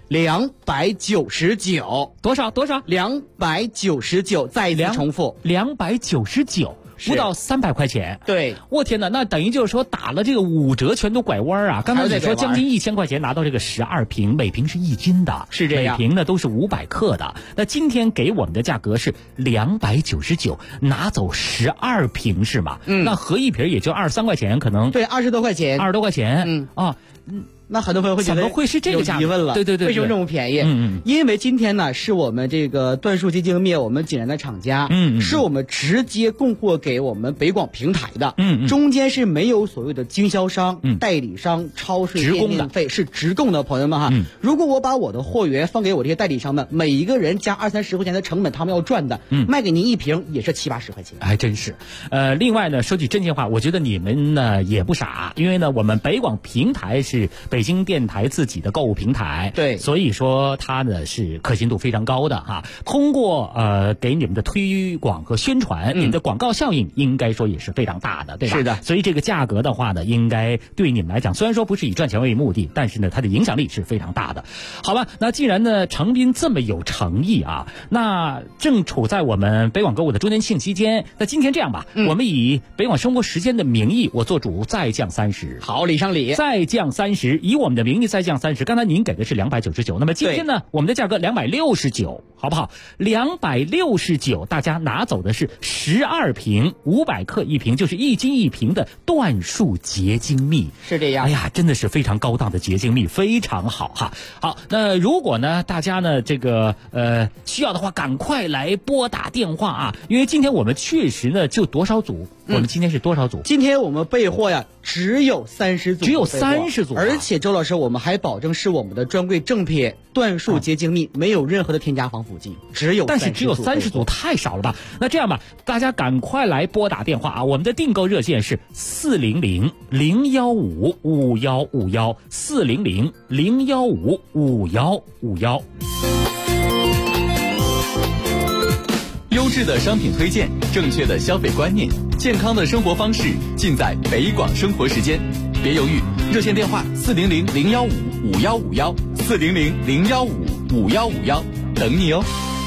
[SPEAKER 16] 299，
[SPEAKER 14] 多少
[SPEAKER 16] ？299，再一次重复
[SPEAKER 14] ，299。不到300块钱，
[SPEAKER 16] 对，
[SPEAKER 14] 我天哪，那等于就是说打了这个5折，全都拐弯啊！刚才你说将近1000块钱拿到这个12瓶，每瓶是1斤的，
[SPEAKER 16] 是这样，
[SPEAKER 14] 每瓶呢都是500克的。那今天给我们的价格是299，拿走12瓶是吗？那合一瓶也就23块钱，可能
[SPEAKER 16] 对，20多块钱
[SPEAKER 14] ，20多块钱，
[SPEAKER 16] 那很多朋友会觉得
[SPEAKER 14] 怎么会是这个价格？
[SPEAKER 16] 疑问了，
[SPEAKER 14] 对，
[SPEAKER 16] 为什么这么便宜？因为今天呢是我们这个椴树结晶蜜，我们济南的厂家，是我们直接供货给我们北广平台的，中间是没有所谓的经销商、代理商、超市店面费，是直供的，朋友们哈。如果我把我的货源放给我这些代理商们，每一个人加20-30块钱的成本，他们要赚的，卖给您一瓶也是70-80块钱，
[SPEAKER 14] 还真是。另外呢，说句真心话，我觉得你们呢也不傻，因为呢我们北广平台是北京电台自己的购物平台，
[SPEAKER 16] 对，
[SPEAKER 14] 所以说它呢是可信度非常高的哈。通过给你们的推广和宣传，你们的广告效应应该说也是非常大的，对吧？
[SPEAKER 16] 是的。
[SPEAKER 14] 所以这个价格的话呢，应该对你们来讲，虽然说不是以赚钱为目的，但是呢它的影响力是非常大的。好吧，那既然呢程斌这么有诚意啊，那正处在我们北广购物的周年庆期间，那今天这样吧，我们以北广生活时间的名义，我做主再降30，
[SPEAKER 16] 好，礼上礼，
[SPEAKER 14] 再降30。 以我们的名义再降30，刚才您给的是299，那么今天呢，我们的价格269，好不好？269，大家拿走的是12瓶500克一瓶，就是1斤1瓶的椴树结晶蜜，
[SPEAKER 16] 是这样。
[SPEAKER 14] 哎呀，真的是非常高档的结晶蜜，非常好哈。好，那如果呢，大家呢这个需要的话，赶快来拨打电话啊，因为今天我们确实呢就多少组。我们今天是多少组？
[SPEAKER 16] 今天我们备货呀，只有30组，
[SPEAKER 14] 只有30组，
[SPEAKER 16] 而且周老师，我们还保证是我们的专柜正品椴树结晶蜜，没有任何的添加防腐剂，
[SPEAKER 14] 但是只有30组，太少了吧？那这样吧，大家赶快来拨打电话啊！我们的订购热线是400-015-5151，400-015-5151。
[SPEAKER 8] 优质的商品推荐，正确的消费观念，健康的生活方式，尽在北广生活时间。别犹豫，热线电话400-015-5151，400-015-5151，等你哦。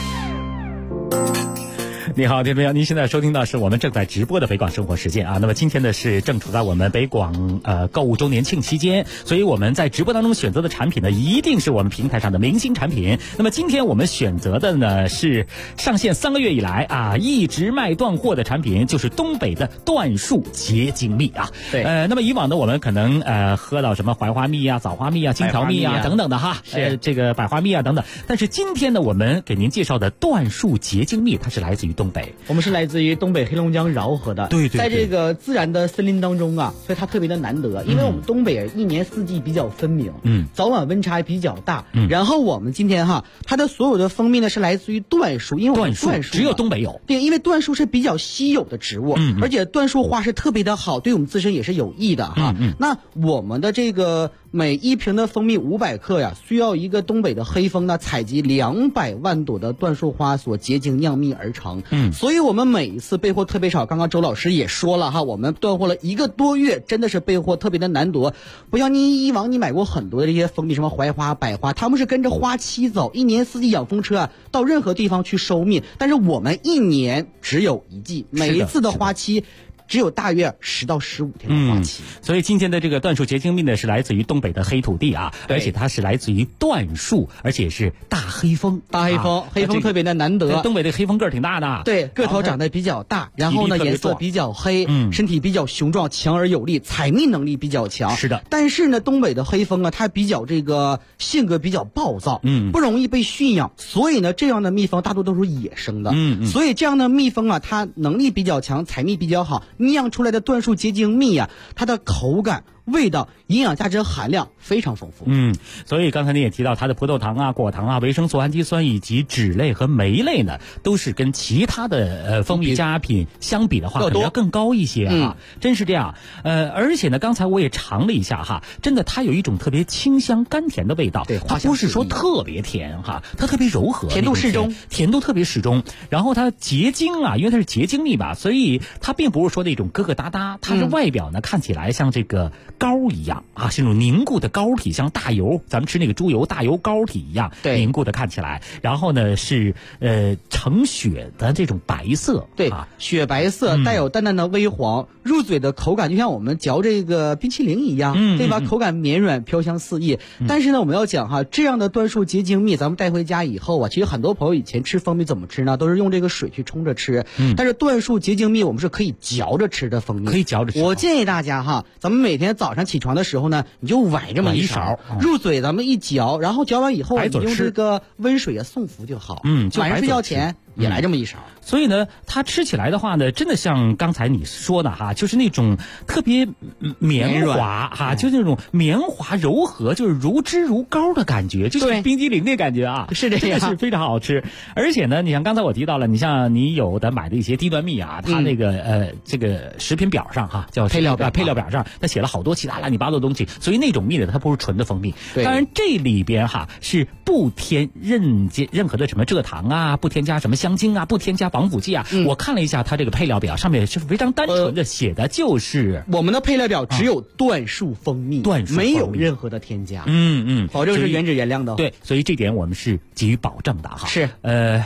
[SPEAKER 14] 你好，听众朋友，您现在收听到是我们正在直播的北广生活时间啊。那么今天呢是正处在我们北广购物周年庆期间，所以我们在直播当中选择的产品呢，一定是我们平台上的明星产品。那么今天我们选择的呢是上线3个月以来啊一直卖断货的产品，就是东北的椴树结晶蜜啊。
[SPEAKER 16] 对，
[SPEAKER 14] 那么以往呢我们可能喝到什么槐花蜜啊、枣花蜜啊、金条蜜啊等等的哈，这个百花蜜啊等等。但是今天呢我们给您介绍的椴树结晶蜜，它是来自于东北，
[SPEAKER 16] 我们是来自于东北黑龙江饶河的。
[SPEAKER 14] 对，
[SPEAKER 16] 在这个自然的森林当中啊，所以它特别的难得，因为我们东北一年四季比较分明，早晚温差比较大。然后我们今天哈，它的所有的蜂蜜呢是来自于椴树，因为椴树
[SPEAKER 14] 只有东北有。
[SPEAKER 16] 对，因为椴树是比较稀有的植物，而且椴树花是特别的好，对我们自身也是有益的哈。那我们的这个每一瓶的蜂蜜500克呀，需要一个东北的黑蜂呢采集200万朵的椴树花所结晶酿蜜而成。所以我们每一次备货特别少，刚刚周老师也说了哈，我们断货了1个多月，真的是备货特别的难得。不像你以往你买过很多的这些蜂蜜，什么槐花、百花，他们是跟着花期走，一年四季养蜂车啊，到任何地方去收蜜。但是我们一年只有1季，每一次的花期只有大约10到15天的花期。
[SPEAKER 14] 所以今天的这个椴树结晶蜜呢，是来自于东北的黑土地啊，而且它是来自于椴树，而且是大黑蜂。
[SPEAKER 16] 黑蜂特别的难得。
[SPEAKER 14] 东北的黑蜂个儿挺大的，
[SPEAKER 16] 对，个头长得比较大，然后呢颜色比较黑，身体比较雄壮，强而有力，采蜜能力比较强。
[SPEAKER 14] 是的。
[SPEAKER 16] 但是呢，东北的黑蜂啊，它比较这个性格比较暴躁，不容易被驯养，所以呢，这样的蜜蜂大多都是野生的。所以这样的蜜蜂啊，它能力比较强，采蜜比较好。酿出来的椴树结晶蜜啊，它的口感、味道、营养价值含量非常丰富。
[SPEAKER 14] 所以刚才你也提到它的葡萄糖啊、果糖啊、维生素、氨基酸以及脂类和酶类呢，都是跟其他的蜂蜜加品相比的话，可能要更高一些啊。真是这样。而且呢，刚才我也尝了一下哈，真的它有一种特别清香甘甜的味道。
[SPEAKER 16] 对，
[SPEAKER 14] 它不是说特别甜哈，它特别柔和，
[SPEAKER 16] 甜度适中，
[SPEAKER 14] 甜度特别适中。然后它结晶啊，因为它是结晶蜜吧，所以它并不是说那种疙疙瘩瘩，它的外表呢看起来像这个膏一样啊，是那种凝固的膏体，像大油，咱们吃那个猪油大油膏体一样凝固的看起来。然后呢是呈雪的这种白色，
[SPEAKER 16] 对，雪白色，带有淡淡的微黄，入嘴的口感就像我们嚼这个冰淇淋一样，对吧？口感绵软，飘香四溢。但是呢，我们要讲哈，这样的椴树结晶蜜，咱们带回家以后啊，其实很多朋友以前吃蜂蜜怎么吃呢？都是用这个水去冲着吃。但是椴树结晶蜜我们是可以嚼着吃的蜂蜜，
[SPEAKER 14] 可以嚼着吃。
[SPEAKER 16] 我建议大家哈，咱们每天早上起床的时候呢，你就崴这么一勺，入嘴咱们一嚼，然后嚼完以后你用这个温水送服就好。晚上睡觉前也来这么一勺。
[SPEAKER 14] 所以呢，它吃起来的话呢，真的像刚才你说的哈，就是那种特别绵滑哈，就那种绵滑柔和，就是如汁如膏的感觉，就是冰激凌的感觉啊，
[SPEAKER 16] 是这样，
[SPEAKER 14] 是非常好吃。而且呢，你像刚才我提到了，你像你有的买的一些低端蜜啊，它那个这个食品表上哈，叫配料表上，它写了好多其他乱七八糟的东西，所以那种蜜呢，它不是纯的蜂蜜。当然这里边哈是不添任何的什么蔗糖啊，不添加什么香精啊，不添加防腐剂啊。我看了一下它这个配料表，上面是非常单纯的写的就是
[SPEAKER 16] 我们的配料表只有椴树蜂蜜，没有任何的添加，保证是原汁原量的。
[SPEAKER 14] 对，所以这点我们是给予保证的哈。
[SPEAKER 16] 是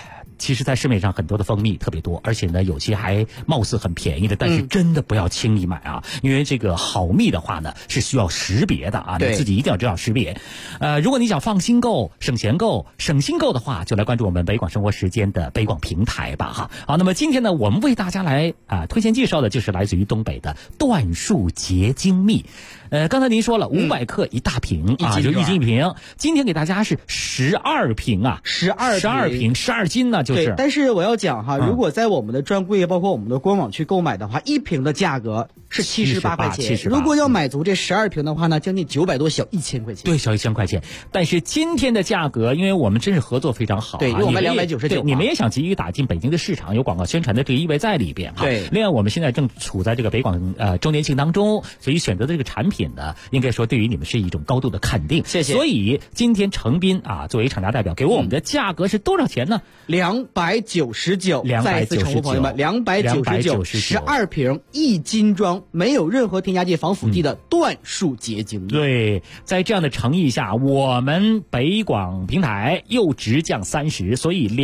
[SPEAKER 14] 其实在市面上很多的蜂蜜特别多，而且呢有些还貌似很便宜的，但是真的不要轻易买啊，因为这个好蜜的话呢是需要识别的啊，你自己一定要知道识别。如果你想放心购、省钱购、省心购的话，就来关注我们北广生活时间的北广平台吧哈。好，那么今天呢，我们为大家来推荐介绍的就是来自于东北的椴树结晶蜜。刚才您说了500克一大瓶啊，就1斤1瓶。今天给大家是12瓶啊，12瓶12斤呢，就是。
[SPEAKER 16] 对，但是我要讲哈，如果在我们的专柜包括我们的官网去购买的话，1瓶的价格是78块钱。如果要买足这12瓶的话呢，将近900多，小1000块钱。
[SPEAKER 14] 对，小1000块钱。但是今天的价格，因为我们真是合作非常好，
[SPEAKER 16] 对，我们299。
[SPEAKER 14] 对，你们也想急于打进北京的市场，有广告宣传的这个意味在里边哈。
[SPEAKER 16] 对。
[SPEAKER 14] 另外，我们现在正处在这个北广周年庆当中，所以选择的这个产品呢，应该说对于你们是一种高度的肯定。
[SPEAKER 16] 谢谢。
[SPEAKER 14] 所以今天程斌作为厂家代表，给我们的价格是多少钱呢
[SPEAKER 16] ？299。再次重复朋友们，299，12瓶1斤装，没有任何添加剂、防腐剂的椴树结晶蜜。
[SPEAKER 14] 对，在这样的诚意下，我们北广平台又直降30，所以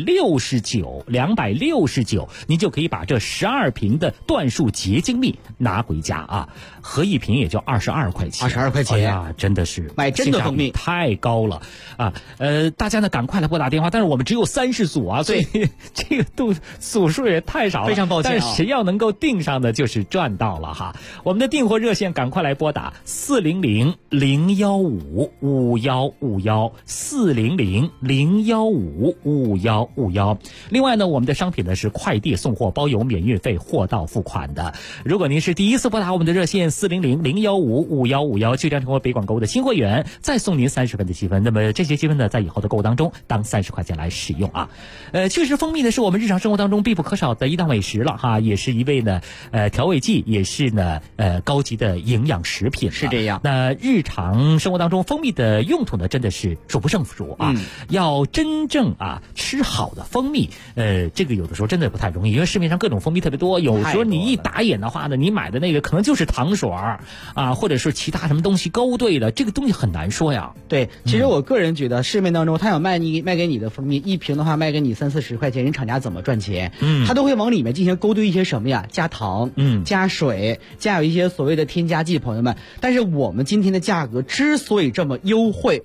[SPEAKER 14] 269，您就可以把这12瓶的椴树结晶蜜拿回家啊，合一瓶也就22块钱。
[SPEAKER 16] 22块钱，
[SPEAKER 14] 哎呀，真的是
[SPEAKER 16] 买真的蜂蜜
[SPEAKER 14] 太高了啊！大家呢赶快来拨打电话，但是我们只有30组啊，所以这个组数也太少了，
[SPEAKER 16] 非常抱歉。
[SPEAKER 14] 但是谁要能够订上的，就是赚到了哈。我们的订货热线赶快来拨打400-015-5151，400-015-5151。另外呢，我们的商品呢是快递送货包邮免运费，货到付款的。如果您是第一次拨打我们的热线400-015-5151，就将成为北广购物的新会员，再送您30分的积分。那么这些积分呢，在以后的购物当中当30块钱来使用啊。确实蜂蜜呢是我们日常生活当中必不可少的一道美食了哈，也是一味呢调味剂，也是呢高级的营养食品。
[SPEAKER 16] 是这样。
[SPEAKER 14] 那日常生活当中蜂蜜的用途呢，真的是数不胜数啊。要真正吃好的蜂蜜，这个有的时候真的不太容易，因为市面上各种蜂蜜特别多，有时候你一打眼的话呢，你买的那个可能就是糖水或者是其他什么东西勾兑的，这个东西很难说呀。
[SPEAKER 16] 对，其实我个人觉得市面当中他想卖给你的蜂蜜1瓶的话，卖给你30-40块钱，人厂家怎么赚钱？他都会往里面进行勾兑一些什么呀？加糖，加水，加有一些所谓的添加剂，朋友们。但是我们今天的价格之所以这么优惠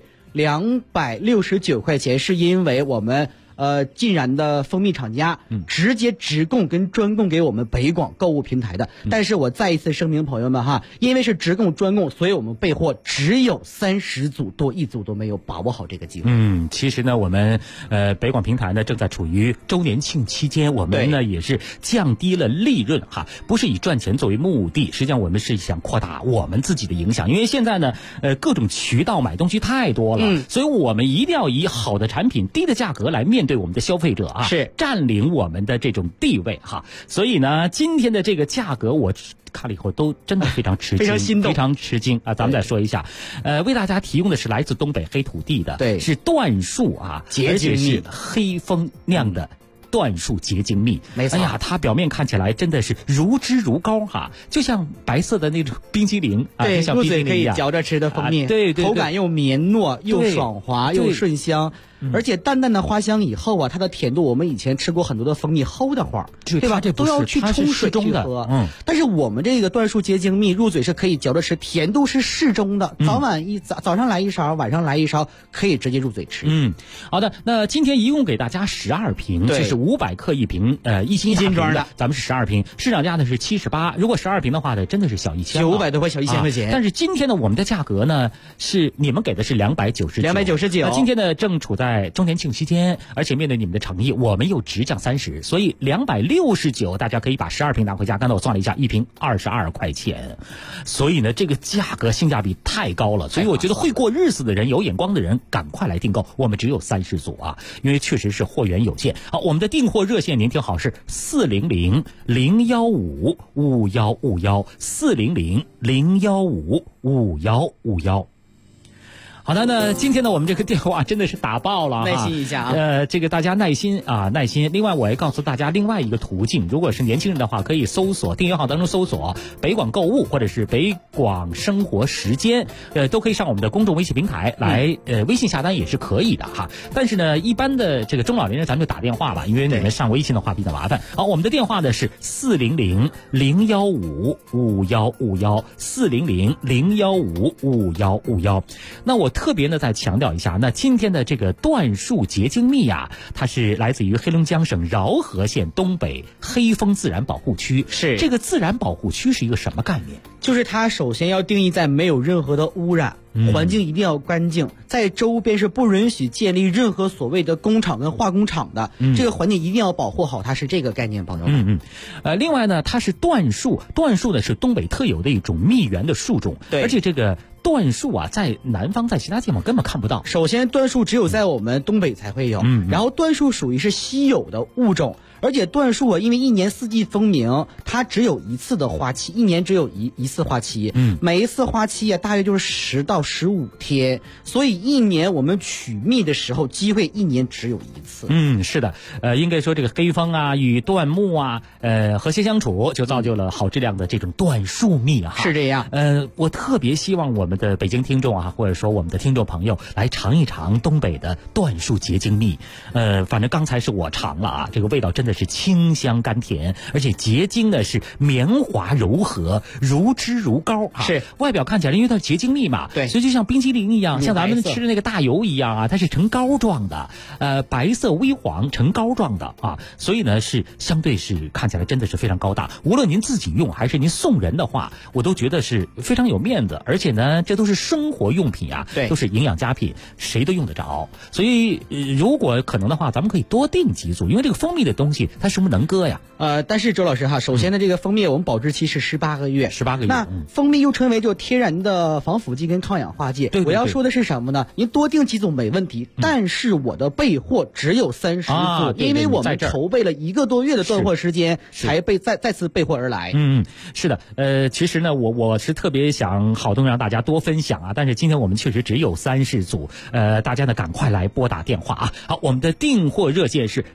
[SPEAKER 16] ，269块钱，是因为我们晋然的蜂蜜厂家直接直供跟专供给我们北广购物平台的。但是我再一次声明朋友们哈，因为是直供专供，所以我们备货只有30组多，1组都没有，把握好这个机会。
[SPEAKER 14] 其实呢，我们北广平台呢正在处于周年庆期间，我们呢也是降低了利润哈，不是以赚钱作为目的，实际上我们是想扩大我们自己的影响，因为现在呢各种渠道买东西太多了，所以我们一定要以好的产品、低的价格来面对我们的消费者啊，
[SPEAKER 16] 是
[SPEAKER 14] 占领我们的这种地位哈。所以呢，今天的这个价格我看了以后都真的非常吃惊，
[SPEAKER 16] 非常心动，
[SPEAKER 14] 非常吃惊啊！咱们再说一下，为大家提供的是来自东北黑土地的，
[SPEAKER 16] 对，
[SPEAKER 14] 是椴树
[SPEAKER 16] 结晶蜜，
[SPEAKER 14] 而且是黑蜂酿的椴树结晶蜜。
[SPEAKER 16] 没错，
[SPEAKER 14] 哎呀，它表面看起来真的是如脂如膏哈，就像白色的那种冰激凌啊，
[SPEAKER 16] 对，
[SPEAKER 14] 就像冰激凌一样，
[SPEAKER 16] 入嘴可以嚼着吃的蜂蜜，
[SPEAKER 14] 对，
[SPEAKER 16] 口感又绵糯又爽滑又顺香。而且淡淡的花香以后它的甜度，我们以前吃过很多的蜂蜜齁的慌，对吧？都要去冲水去喝。但是我们这个椴树结晶蜜入嘴是可以嚼着吃，甜度是适中的，早上来一勺，晚上来一勺，可以直接入嘴吃。
[SPEAKER 14] 好的，那今天一共给大家12瓶，就是500克一瓶，1斤装的，咱们是12瓶，市场价呢是78，如果12瓶的话呢，真的是小1000，900
[SPEAKER 16] 多块，小1000块钱。
[SPEAKER 14] 但是今天呢，我们的价格呢是你们给的是299，那今天呢正处在周年庆期间，而且面对你们的诚意，我们又直降30，所以269，大家可以把12瓶拿回家。刚才我算了一下，一瓶22块钱，所以呢，这个价格性价比太高了，所以我觉得会过日子的人、有眼光的人，赶快来订购。我们只有30组啊，因为确实是货源有限。好，我们的订货热线您听好，是400-015-5151，400-015-5151。 好的，那今天呢，我们这个电话真的是打爆了，
[SPEAKER 16] 耐心一下啊。
[SPEAKER 14] 这个大家耐心。另外，我也告诉大家另外一个途径，如果是年轻人的话，可以搜索订阅号当中搜索北广购物或者是北广生活时间，都可以上我们的公众微信平台来，微信下单也是可以的哈。但是呢，一般的这个中老年人咱们就打电话吧，因为你们上微信的话比较麻烦。好，我们的电话呢是400-015-5151，400-015-5151。那我特别呢再强调一下，那今天的这个椴树结晶蜜啊，它是来自于黑龙江省饶河县东北黑风自然保护区。
[SPEAKER 16] 是
[SPEAKER 14] 这个自然保护区是一个什么概念？
[SPEAKER 16] 就是它首先要定义在没有任何的污染，环境一定要干净，在周边是不允许建立任何所谓的工厂跟化工厂的，这个环境一定要保护好，它是这个概念，朋友们。
[SPEAKER 14] 另外呢，它是椴树，椴树呢是东北特有的一种蜜源的树种，
[SPEAKER 16] 对，
[SPEAKER 14] 而且这个椴树啊，在南方在其他地方根本看不到。
[SPEAKER 16] 首先，椴树只有在我们东北才会有，然后椴树属于是稀有的物种。而且椴树啊，因为一年四季分明，它只有一次的花期，一年只有一次花期，每一次花期啊，大约就是10到15天，所以一年我们取蜜的时候，机会一年只有一次。
[SPEAKER 14] 是的，应该说这个黑风啊与椴木啊，和谐相处，就造就了好质量的这种椴树蜜啊。
[SPEAKER 16] 是这样。
[SPEAKER 14] 我特别希望我们的北京听众啊，或者说我们的听众朋友来尝一尝东北的椴树结晶蜜。反正刚才是我尝了啊，这个味道真的是清香甘甜，而且结晶呢是绵滑柔和，如脂如膏啊。
[SPEAKER 16] 是
[SPEAKER 14] 外表看起来，因为它是结晶蜜嘛，
[SPEAKER 16] 对，
[SPEAKER 14] 所以就像冰淇淋一样，像咱们吃的那个大油一样啊，它是呈膏状的，白色微黄，呈膏状的啊，所以呢是相对是看起来真的是非常高大。无论您自己用还是您送人的话，我都觉得是非常有面子，而且呢，这都是生活用品啊，
[SPEAKER 16] 对，
[SPEAKER 14] 都是营养佳品，谁都用得着。所以如果可能的话，咱们可以多订几组，因为这个蜂蜜的东西它是不是能割呀？
[SPEAKER 16] 但是周老师哈，首先呢，这个蜂蜜我们保质期是18个月
[SPEAKER 14] ，18个月。
[SPEAKER 16] 那蜂蜜又称为就天然的防腐剂跟抗氧化剂。
[SPEAKER 14] 对，
[SPEAKER 16] 我要说的是什么呢？您多订几组没问题，但是我的备货只有30组，因为我们筹备了1个多月的断货时间，才再次备货而来。
[SPEAKER 14] 是的，其实呢，我是特别想好东西让大家多分享啊，但是今天我们确实只有30组，大家呢赶快来拨打电话啊。好，我们的订货热线是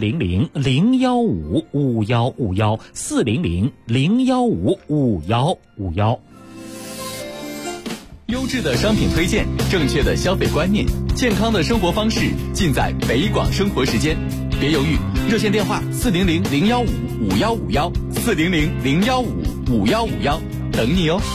[SPEAKER 14] 400-015-5151，400-015-5151。
[SPEAKER 8] 优质的商品推荐，正确的消费观念，健康的生活方式，尽在北广生活时间。别犹豫，热线电话400-015-5151，400-015-5151，等你哦。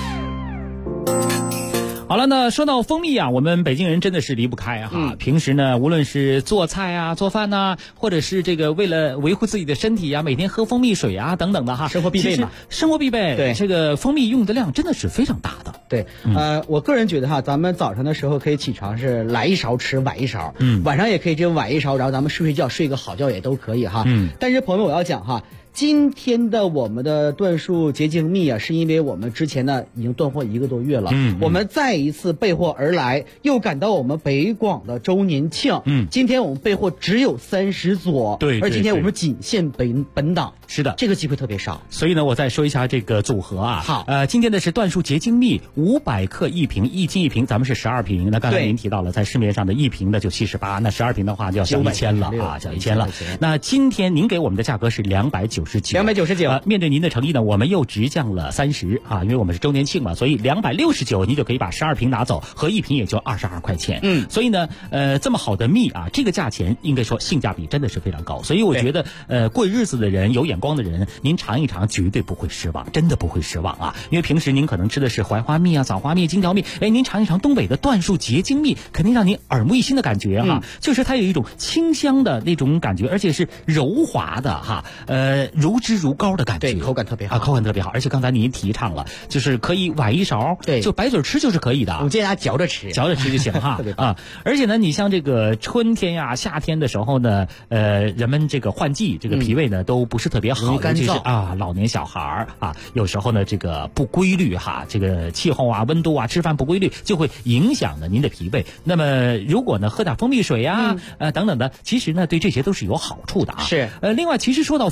[SPEAKER 14] 好了，那说到蜂蜜啊，我们北京人真的是离不开哈。平时呢，无论是做菜啊、做饭呐，或者是这个为了维护自己的身体啊，每天喝蜂蜜水啊等等的哈，
[SPEAKER 16] 生活必备嘛。
[SPEAKER 14] 生活必备。
[SPEAKER 16] 对，
[SPEAKER 14] 这个蜂蜜用的量真的是非常大的。
[SPEAKER 16] 对，我个人觉得哈，咱们早上的时候可以起床是来一勺吃，晚一勺，晚上也可以这晚一勺，然后咱们睡觉睡个好觉也都可以哈。但是朋友，我要讲哈。今天的我们的椴树结晶蜜啊，是因为我们之前呢已经断货1个多月了，我们再一次备货而来，又赶到我们北广的周年庆，今天我们备货只有30组，
[SPEAKER 14] 对，
[SPEAKER 16] 而今天我们仅限本档，
[SPEAKER 14] 是的，
[SPEAKER 16] 这个机会特别少，
[SPEAKER 14] 所以呢，我再说一下这个组合啊，
[SPEAKER 16] 好，
[SPEAKER 14] 今天的是椴树结晶蜜500克1瓶，1斤1瓶，咱们是12瓶，那刚才您提到了，在市面上的1瓶的就78，那12瓶的话就要小1000了啊，小1000了。那今天您给我们的价格是299，面对您的诚意呢，我们又直降了30啊，因为我们是周年庆嘛，所以269您就可以把12瓶拿走，合1瓶也就22块钱。所以呢，这么好的蜜啊，这个价钱应该说性价比真的是非常高，所以我觉得过日子的人、有眼光的人，您尝一尝绝对不会失望，真的不会失望啊！因为平时您可能吃的是槐花蜜啊、枣花蜜、金条蜜，您尝一尝东北的椴树结晶蜜，肯定让您耳目一新的感觉哈，就是它有一种清香的那种感觉，而且是柔滑的哈，如脂如膏的感觉，
[SPEAKER 16] 对，口感特别好，
[SPEAKER 14] 口感特别好。而且刚才您提倡了，就是可以崴一勺，
[SPEAKER 16] 对，
[SPEAKER 14] 就白嘴吃就是可以的。
[SPEAKER 16] 我建议大家嚼着吃
[SPEAKER 14] 就行哈。而且呢，你像这个春天呀、夏天的时候呢，人们这个换季，这个脾胃呢都不是特别好，
[SPEAKER 16] 尤其
[SPEAKER 14] 是老年小孩啊，有时候呢这个不规律哈，这个气候啊、温度啊、吃饭不规律，就会影响呢您的脾胃。那么如果呢喝点蜂蜜水啊，等等的，其实呢对这些都是有好处的啊。
[SPEAKER 16] 是。
[SPEAKER 14] 另外，其实说到蜂蜜的话，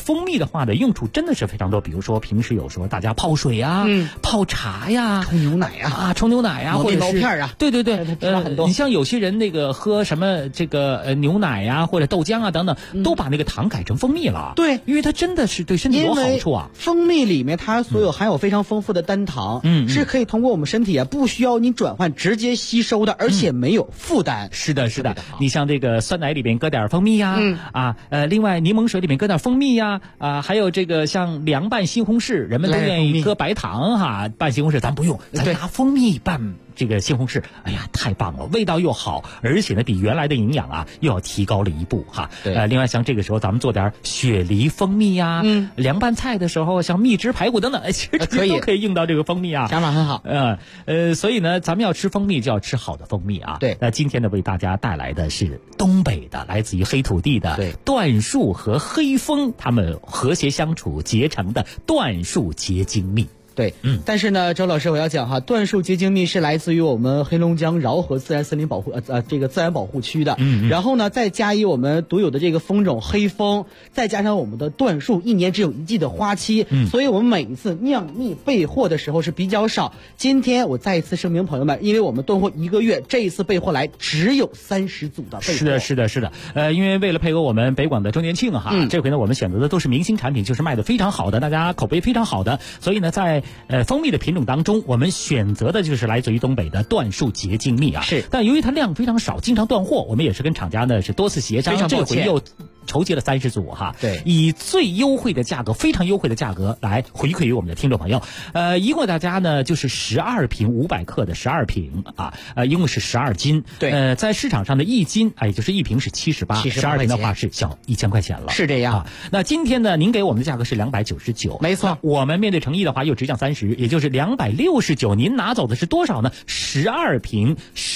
[SPEAKER 14] 话的用处真的是非常多，比如说平时有时候大家泡水啊，泡茶呀，
[SPEAKER 16] 冲牛奶呀，
[SPEAKER 14] 冲牛奶呀，或者是
[SPEAKER 16] 片啊，
[SPEAKER 14] 对，
[SPEAKER 16] 很多。
[SPEAKER 14] 你像有些人那个喝什么这个牛奶呀，或者豆浆啊等等，都把那个糖改成蜂蜜了。
[SPEAKER 16] 对，
[SPEAKER 14] 因为它真的是对身体有好处啊。
[SPEAKER 16] 蜂蜜里面它所有含有非常丰富的单糖，是可以通过我们身体不需要你转换直接吸收的，而且没有负担。
[SPEAKER 14] 是的。你像这个酸奶里边搁点蜂蜜呀，另外柠檬水里面搁点蜂蜜呀，还有这个像凉拌西红柿，人们都愿意搁白糖哈，拌西红柿咱不用，咱拿蜂蜜拌这个西红柿，哎呀，太棒了，味道又好，而且呢，比原来的营养啊又要提高了一步哈。另外像这个时候咱们做点雪梨蜂蜜呀，凉拌菜的时候像蜜汁排骨等等，其实这些都可以用到这个蜂蜜啊，
[SPEAKER 16] 想法很好。
[SPEAKER 14] 所以呢，咱们要吃蜂蜜就要吃好的蜂蜜啊。
[SPEAKER 16] 对，
[SPEAKER 14] 那今天呢，为大家带来的是东北的，来自于黑土地的椴树和黑蜂，它们和谐相处结成的椴树结晶蜜。
[SPEAKER 16] 对，但是呢，周老师，我要讲哈，椴树结晶蜜是来自于我们黑龙江饶河自然森林保护这个自然保护区的，然后呢，再加以我们独有的这个蜂种黑蜂，再加上我们的椴树一年只有一季的花期，所以我们每一次酿蜜备货的时候是比较少。今天我再一次声明朋友们，因为我们断货1个月，这一次备货来只有30组的备货。
[SPEAKER 14] 是的，因为为了配合我们北广的周年庆哈，这回呢我们选择的都是明星产品，就是卖的非常好的，大家口碑非常好的，所以呢在蜂蜜的品种当中，我们选择的就是来自于东北的椴树结晶蜜啊。是，但由于它量非常少，经常断货，我们也是跟厂家呢是多次协商，这回又筹集了30组哈。对，以最优惠的价格，非常优惠的价格来回馈于我们的听众朋友。一共大家呢就是12瓶500克的12瓶啊，一共是12斤。对，在市场上的1斤也就是1瓶是78，12瓶的话是小1000块钱了。
[SPEAKER 16] 是这样。
[SPEAKER 14] 那今天呢，您给我们的价格是299，
[SPEAKER 16] 没错。
[SPEAKER 14] 我们面对诚意的话又直降30，也就是269。您拿走的是多少呢？12瓶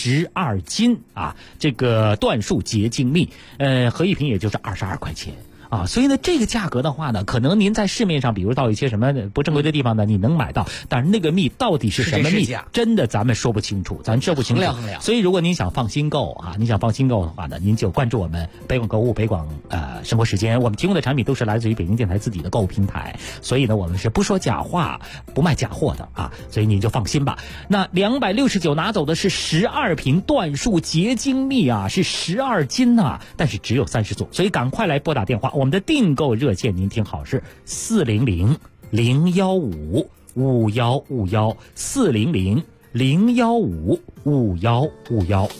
[SPEAKER 14] 12斤啊，这个椴树结晶蜜，合一瓶也就是22块钱。所以呢，这个价格的话呢，可能您在市面上，比如到一些什么不正规的地方呢，你能买到，但是那个蜜到底是什么蜜，真的咱们说不清楚，咱说不清楚。所以如果您想放心购的话呢，您就关注我们北广购物、北广生活时间，我们提供的产品都是来自于北京电台自己的购物平台，所以呢，我们是不说假话、不卖假货的啊，所以您就放心吧。那269拿走的是12瓶椴树结晶蜜啊，是12斤啊，但是只有30组，所以赶快来拨打电话。我们的订购热线您听好是400-015-5151，400-015-5151。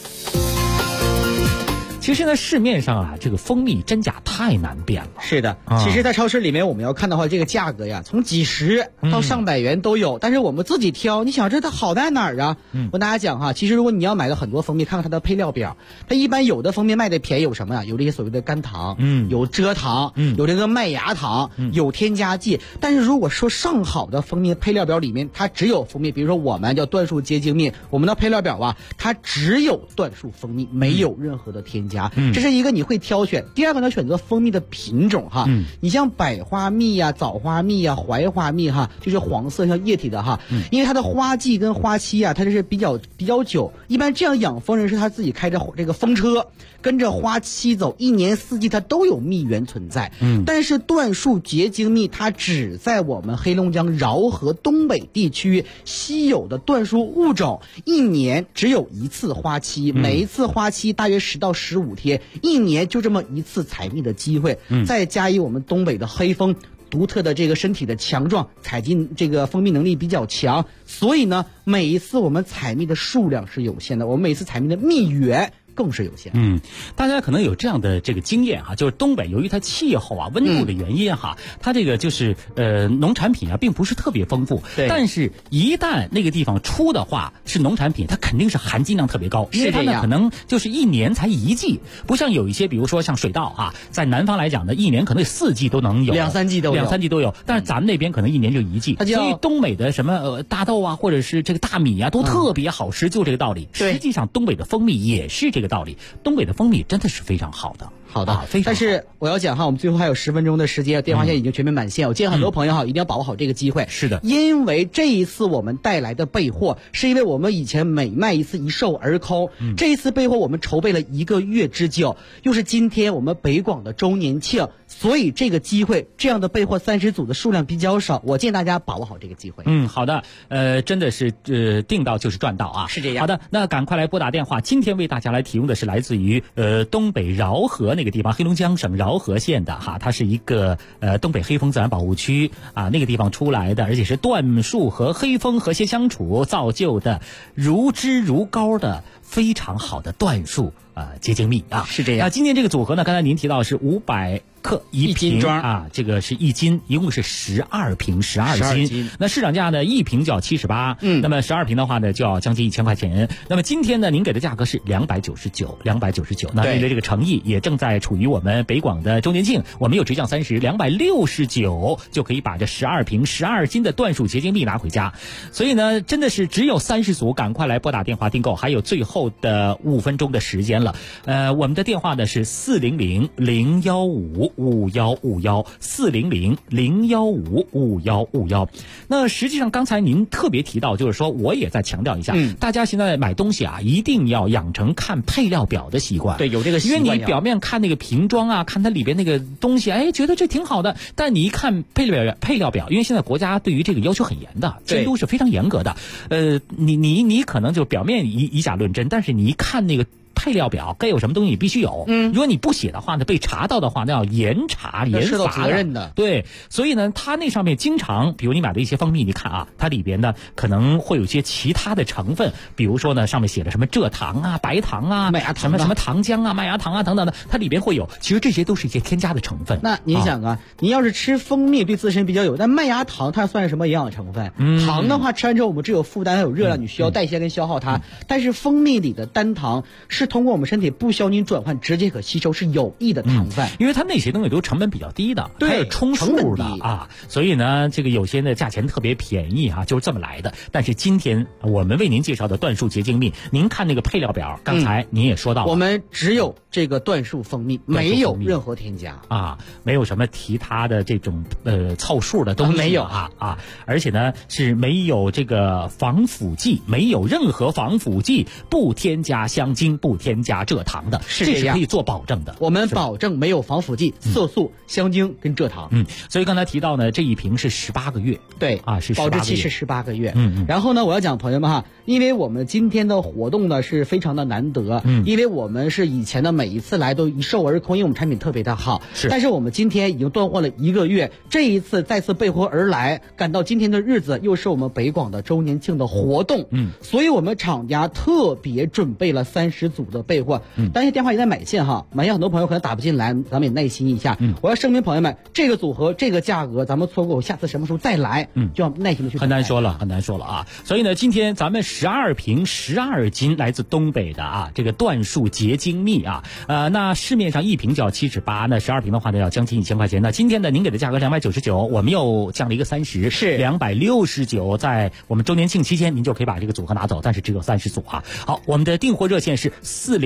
[SPEAKER 14] 其实呢，市面上啊，这个蜂蜜真假太难辨了。
[SPEAKER 16] 是的，其实，在超市里面我们要看的话，这个价格呀，从几十到上百元都有。但是我们自己挑，你想这它好在哪儿啊？我跟大家讲哈，其实如果你要买的很多蜂蜜，看看它的配料表，它一般有的蜂蜜卖的便宜有什么呀？有这些所谓的甘糖，有蔗糖，有这个麦芽糖，有添加剂。但是如果说上好的蜂蜜配料表里面，它只有蜂蜜，比如说我们叫椴树结晶蜜，我们的配料表啊，它只有椴树蜂蜜，没有任何的添加。这是一个你会挑选。第二个呢，选择蜂蜜的品种哈，你像百花蜜呀、枣花蜜呀、槐花蜜哈，就是黄色像液体的哈，因为它的花季跟花期啊，它就是比较久。一般这样养蜂人是他自己开着这个蜂车，跟着花期走，一年四季它都有蜜源存在。但是椴树结晶蜜它只在我们黑龙江饶河东北地区稀有的椴树物种，一年只有一次花期，每一次花期大约10到15天，一年就这么一次采蜜的机会。再加以我们东北的黑蜂独特的这个身体的强壮，采集这个蜂蜜能力比较强，所以呢，每一次我们采蜜的数量是有限的，我们每次采蜜的蜜源更是有限。
[SPEAKER 14] 大家可能有这样的这个经验哈，就是东北由于它气候啊、温度的原因哈，它这个就是农产品啊并不是特别丰富，但是一旦那个地方出的话是农产品，它肯定是含金量特别高，因为它呢可能就是一年才一季，不像有一些比如说像水稻哈，在南方来讲呢，一年可能4季都能有，
[SPEAKER 16] 两三季都有，
[SPEAKER 14] 但是咱们那边可能一年就一季，所以东北的什么大豆啊或者是这个大米啊都特别好吃，就这个道理。实际上东北的蜂蜜也是这个道理，东北的蜂蜜真的是非常好的。
[SPEAKER 16] 好的，但是我要讲哈，我们最后还有10分钟的时间，电话线已经全面满线。我建议很多朋友哈，一定要把握好这个机会。
[SPEAKER 14] 是的，
[SPEAKER 16] 因为这一次我们带来的备货，是因为我们以前每卖一次一售而空，这一次备货我们筹备了1个月之久，又是今天我们北广的周年庆，所以这个机会这样的备货30组的数量比较少，我建议大家把握好这个机会。
[SPEAKER 14] 好的，真的是定到就是赚到啊，
[SPEAKER 16] 是这样。
[SPEAKER 14] 好的，那赶快来拨打电话，今天为大家来提供的是来自于东北饶河那个地方，黑龙江省饶河县的哈，它是一个东北黑蜂自然保护区啊，那个地方出来的，而且是椴树和黑蜂和谐相处造就的如枝如膏的非常好的椴树结晶蜜啊，
[SPEAKER 16] 是这样。
[SPEAKER 14] 今天这个组合呢，刚才您提到是500克1瓶啊，这个是1斤，一共是12瓶12斤。那市场价呢，1瓶就要78，那么12瓶的话呢，就要将近1000块钱。那么今天呢，您给的价格是299。那因为这个诚意也正在处于我们北广的周年庆，我们又直降30，269就可以把这12瓶12斤的椴树结晶蜜拿回家。所以呢，真的是只有30组，赶快来拨打电话订购，还有最后的5分钟的时间了。我们的电话呢是400-015-5151，400-015-5151。那实际上刚才您特别提到，就是说我也再强调一下，大家现在买东西啊，一定要养成看配料表的习惯。
[SPEAKER 16] 对，有这个习惯。
[SPEAKER 14] 因为你表面看那个瓶装啊，看它里边那个东西，觉得这挺好的，但你一看配料表，因为现在国家对于这个要求很严的，监督是非常严格的。你可能就表面以假论真，但是你一看那个配料表该有什么东西你必须有，如果你不写的话呢，被查到的话，那要严查严罚
[SPEAKER 16] 责任的。
[SPEAKER 14] 对，所以呢，它那上面经常，比如你买的一些蜂蜜，你看啊，它里边呢可能会有一些其他的成分，比如说呢上面写的什么蔗糖啊、白糖啊、
[SPEAKER 16] 麦芽糖
[SPEAKER 14] 什么糖浆啊、麦芽糖啊等等的，它里边会有，其实这些都是一些添加的成分。
[SPEAKER 16] 那您想啊，您要是吃蜂蜜对自身比较有，但麦芽糖它算是什么营养成分？糖的话吃完之后我们只有负担还有热量，你需要代谢跟消耗它。但是蜂蜜里的单糖是通过我们身体不消凝转换直接可吸收，是有益的糖分。
[SPEAKER 14] 因为它那些东西都成本比较低的，
[SPEAKER 16] 对，
[SPEAKER 14] 它是充数的啊，所以呢，这个有些呢价钱特别便宜啊，就是这么来的。但是今天我们为您介绍的椴树结晶蜜，您看那个配料表，刚才您也说到了，
[SPEAKER 16] 我们只有这个椴树蜂蜜，没有任何添加
[SPEAKER 14] 啊，没有什么其他的这种凑数的东西，
[SPEAKER 16] 没有
[SPEAKER 14] 啊，而且呢是没有这个防腐剂，没有任何防腐剂，不添加香精，不添加蔗糖的，
[SPEAKER 16] 这
[SPEAKER 14] 是可以做保证的。
[SPEAKER 16] 我们保证没有防腐剂、色素、香精跟蔗糖。
[SPEAKER 14] 所以刚才提到呢，这一瓶是18个月，
[SPEAKER 16] 对
[SPEAKER 14] 啊，是18个月，
[SPEAKER 16] 保质期是18个月。然后呢，我要讲朋友们哈，因为我们今天的活动呢是非常的难得，因为我们是以前的每一次来都一售而空，因为我们产品特别的好。但是我们今天已经断货了1个月，这一次再次备货而来，赶到今天的日子，又是我们北广的周年庆的活动，所以我们厂家特别准备了30组的备货。但是电话也在买线哈，买线很多朋友可能打不进来，咱们也耐心一下。我要声明朋友们，这个组合这个价格，咱们错过下次什么时候再来，就要耐心的去。
[SPEAKER 14] 很难说了啊！所以呢，今天咱们12瓶12斤来自东北的啊，这个椴树结晶蜜啊，那市面上1瓶就要78，那12瓶的话呢要将近1000块钱。那今天呢，您给的价格299，我们又降了一个30，
[SPEAKER 16] 是
[SPEAKER 14] 269，在我们周年庆期间您就可以把这个组合拿走，但是只有30组啊。好，我们的订货热线是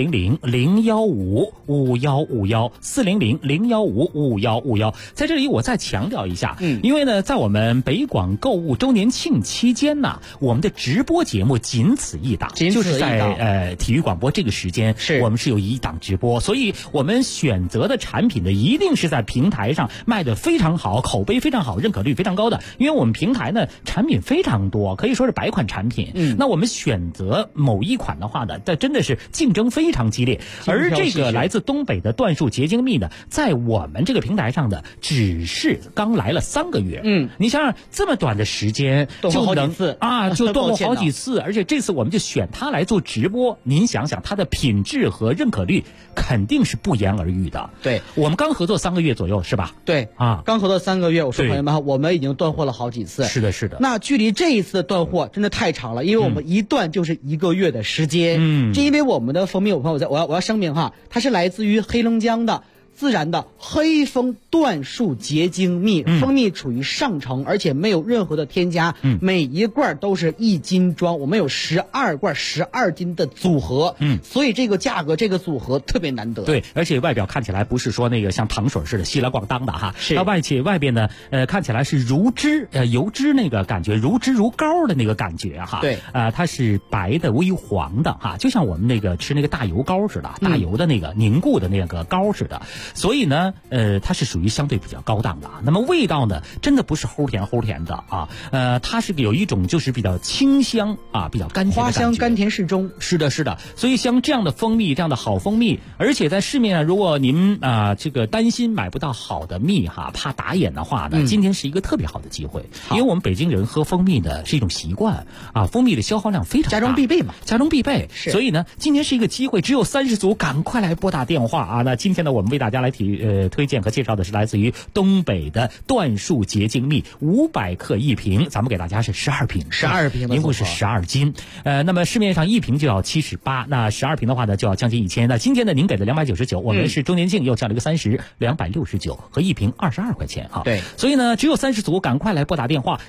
[SPEAKER 14] 400-015-5151，400-015-5151。在这里我再强调一下，因为呢，在我们北广购物周年庆期间呢，我们的直播节目仅此一档，就是在体育广播这个时间，我们是有1档直播，所以我们选择的产品呢，一定是在平台上卖的非常好，口碑非常好，认可率非常高的。因为我们平台呢产品非常多，可以说是100款产品，那我们选择某一款的话呢，这真的是竞争非常激烈。而这个来自东北的椴树结晶蜜呢，在我们这个平台上的只是刚来了3个月，你想想这么短的时间就能就断过好几次，而且这次我们就选它来做直播，您想想它的品质和认可率肯定是不言而喻的。
[SPEAKER 16] 对，
[SPEAKER 14] 我们刚合作3个月左右是吧？
[SPEAKER 16] 对啊，刚合作3个月，我说朋友们，我们已经断货了好几次。
[SPEAKER 14] 是的，是的。
[SPEAKER 16] 那距离这一次断货真的太长了，因为我们一断就是1个月的时间。这因为我们的蜂蜜，有朋友我要声明哈，它是来自于黑龙江的自然的黑蜂椴树结晶蜜，蜂蜜处于上乘，而且没有任何的添加，每一罐都是1斤装，我们有12罐12斤的组合，所以这个价格这个组合特别难得。
[SPEAKER 14] 对，而且外表看起来不是说那个像糖水似的稀了咣当的哈，
[SPEAKER 16] 是
[SPEAKER 14] 它外边呢看起来是如脂油脂那个感觉，如脂如膏的那个感觉哈。
[SPEAKER 16] 对，
[SPEAKER 14] 它是白的微黄的哈，就像我们那个吃那个大油膏似的，大油的那个凝固的那个膏似的。所以呢它是属于相对比较高档的。那么味道呢真的不是齁甜的啊，它是有一种就是比较清香啊，比较甘甜的感觉，
[SPEAKER 16] 花香甘甜适中。
[SPEAKER 14] 是的，是的。所以像这样的蜂蜜，这样的好蜂蜜，而且在市面上，如果您这个担心买不到好的蜜哈，怕打眼的话呢，今天是一个特别好的机会，因为我们北京人喝蜂蜜呢是一种习惯啊，蜂蜜的消耗量非常大，
[SPEAKER 16] 家中必备嘛，
[SPEAKER 14] 家中必备。
[SPEAKER 16] 是，
[SPEAKER 14] 所以呢，今天是一个机会，只有30组，赶快来拨打电话啊！那今天呢，我们为大家来推荐和介绍的是来自于东北的椴树结晶蜜，500克1瓶，咱们给大家是12瓶
[SPEAKER 16] ，12瓶的
[SPEAKER 14] 一共是12斤。那么市面上1瓶就要78，那12瓶的话呢就要将近1000。那今天呢您给的299，我们是周年庆又降了一个30，269和1瓶22块钱哈。
[SPEAKER 16] 对，
[SPEAKER 14] 所以呢只有30组，赶快来拨打电话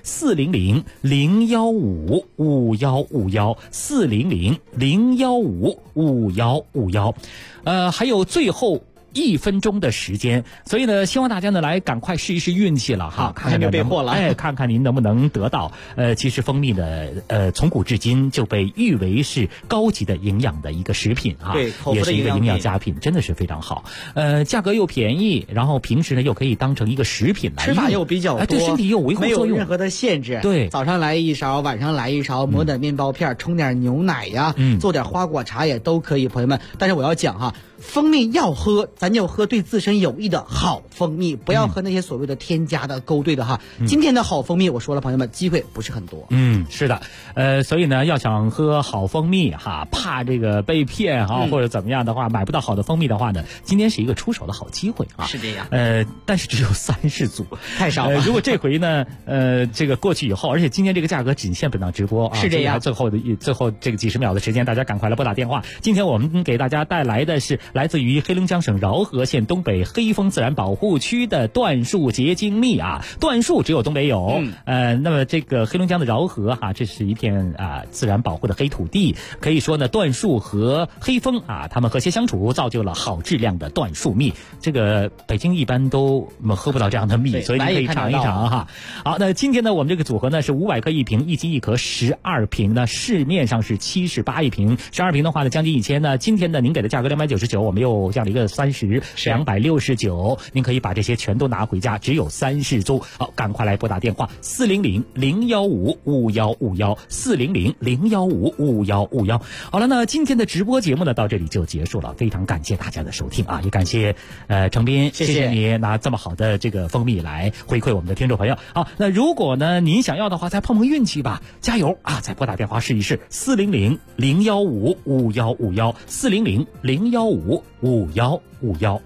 [SPEAKER 14] 400-015-5151，400-015-5151。还有最后1分钟的时间，所以呢，希望大家呢来赶快试一试运气了哈，
[SPEAKER 16] 看看就备货了，
[SPEAKER 14] 看看您能不能得到。其实蜂蜜呢，从古至今就被誉为是高级的营养的一个食品啊，
[SPEAKER 16] 对，
[SPEAKER 14] 也是一个营养佳品，真的是非常好。价格又便宜，然后平时呢又可以当成一个食品来用，
[SPEAKER 16] 吃法又比较多，
[SPEAKER 14] 对身体又有维护作用，
[SPEAKER 16] 没有任何的限制。
[SPEAKER 14] 对，
[SPEAKER 16] 早上来1勺，晚上来1勺，抹点面包片，冲点牛奶呀，做点花果茶也都可以，朋友们。但是我要讲哈，蜂蜜要喝，咱就喝对自身有益的好蜂蜜，不要喝那些所谓的添加的勾兑的哈。今天的好蜂蜜，我说了，朋友们，机会不是很多。
[SPEAKER 14] 是的，所以呢，要想喝好蜂蜜哈，怕这个被骗哈，或者怎么样的话，买不到好的蜂蜜的话呢，今天是一个出手的好机会啊。
[SPEAKER 16] 是这样。
[SPEAKER 14] 但是只有30组，
[SPEAKER 16] 太少了。
[SPEAKER 14] 如果这回呢，这个过去以后，而且今天这个价格仅限本档直播啊，
[SPEAKER 16] 是这样。
[SPEAKER 14] 最后这个几十秒的时间，大家赶快来拨打电话。今天我们给大家带来的是来自于黑龙江省饶河县东北黑蜂自然保护区的椴树结晶蜜啊，椴树只有东北有。那么这个黑龙江的饶河哈，这是一片自然保护的黑土地，可以说呢，椴树和黑蜂它们和谐相处，造就了好质量的椴树蜜。这个北京一般都喝不到这样的蜜，所以你可以尝一尝哈。好，那今天呢，我们这个组合呢是500克1瓶，1斤1壳12瓶呢，市面上是78一瓶，12瓶的话呢将近1000呢。今天呢您给的价格299，我们又降了一个30，269，您可以把这些全都拿回家，只有30组。好，赶快来拨打电话400-015-5151，400-015-5151。好了，那今天的直播节目呢到这里就结束了，非常感谢大家的收听啊，也感谢程斌，谢谢你拿这么好的这个蜂蜜来回馈我们的听众朋友。好，那如果呢您想要的话，再碰碰运气吧，加油啊！再拨打电话试一试，400-015-5151，400-015-5151。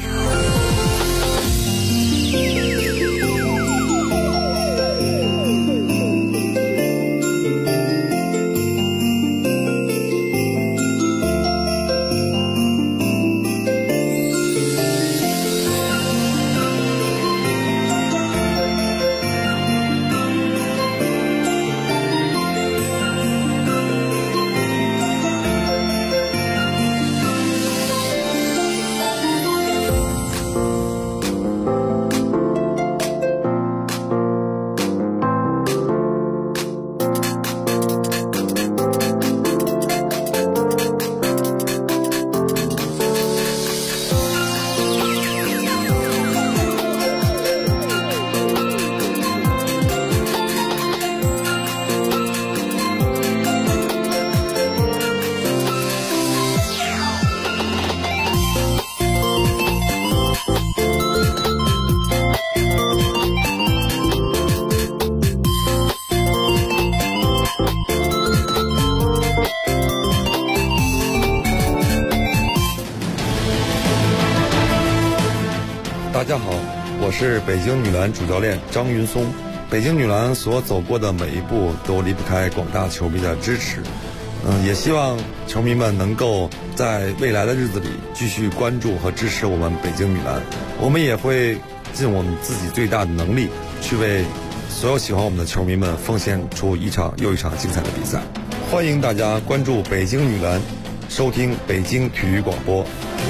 [SPEAKER 18] 大家好，我是北京女篮主教练张云松。北京女篮所走过的每一步都离不开广大球迷的支持。 也希望球迷们能够在未来的日子里继续关注和支持我们北京女篮。我们也会尽我们自己最大的能力，去为所有喜欢我们的球迷们奉献出一场又一场精彩的比赛。欢迎大家关注北京女篮，收听北京体育广播。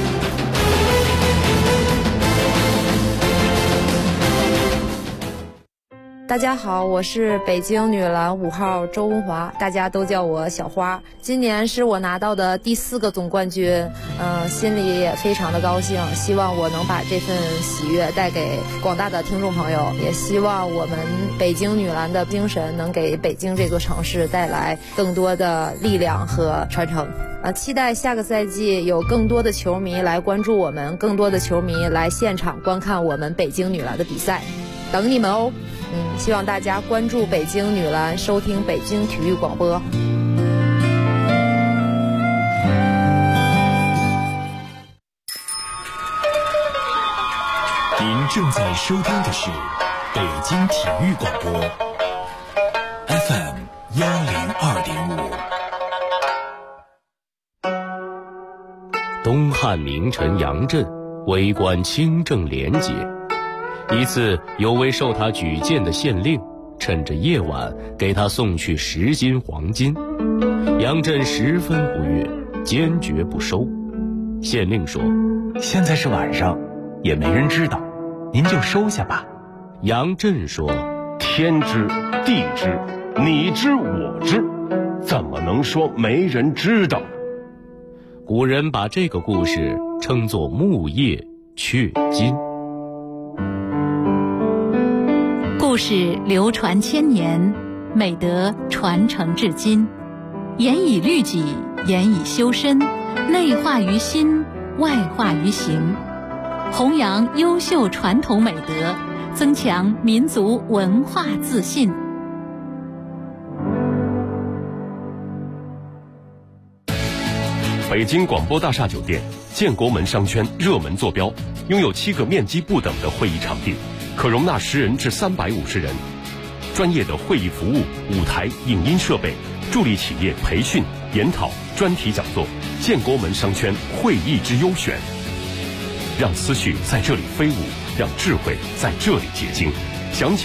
[SPEAKER 19] 大家好，我是北京女篮5号周文华，大家都叫我小花。今年是我拿到的第4个总冠军，心里也非常的高兴，希望我能把这份喜悦带给广大的听众朋友，也希望我们北京女篮的精神能给北京这座城市带来更多的力量和传承。期待下个赛季有更多的球迷来关注我们，更多的球迷来现场观看我们北京女篮的比赛，等你们哦。希望大家关注北京女篮，收听北京体育广播。
[SPEAKER 2] 您正在收听的是北京体育广播 FM 102.5。
[SPEAKER 7] 东汉名臣杨震为官清正廉洁。一次，有位受他举荐的县令，趁着夜晚给他送去10斤黄金。杨震十分不悦，坚决不收。县令说：“
[SPEAKER 20] 现在是晚上，也没人知道，您就收下吧。”
[SPEAKER 7] 杨震说：“
[SPEAKER 21] 天知地知，你知我知，怎么能说没人知道？”
[SPEAKER 7] 古人把这个故事称作木叶雀金。
[SPEAKER 9] 故事流传千年，美德传承至今。严以律己，严以修身，内化于心，外化于行，弘扬优秀传统美德，增强民族文化自信。
[SPEAKER 7] 北京广播大厦酒店建国门商圈热门坐标，拥有7个面积不等的会议场地，可容纳10人至350人，专业的会议服务、舞台、影音设备，助力企业培训、研讨、专题讲座。建国门商圈会议之优选，让思绪在这里飞舞，让智慧在这里结晶。详情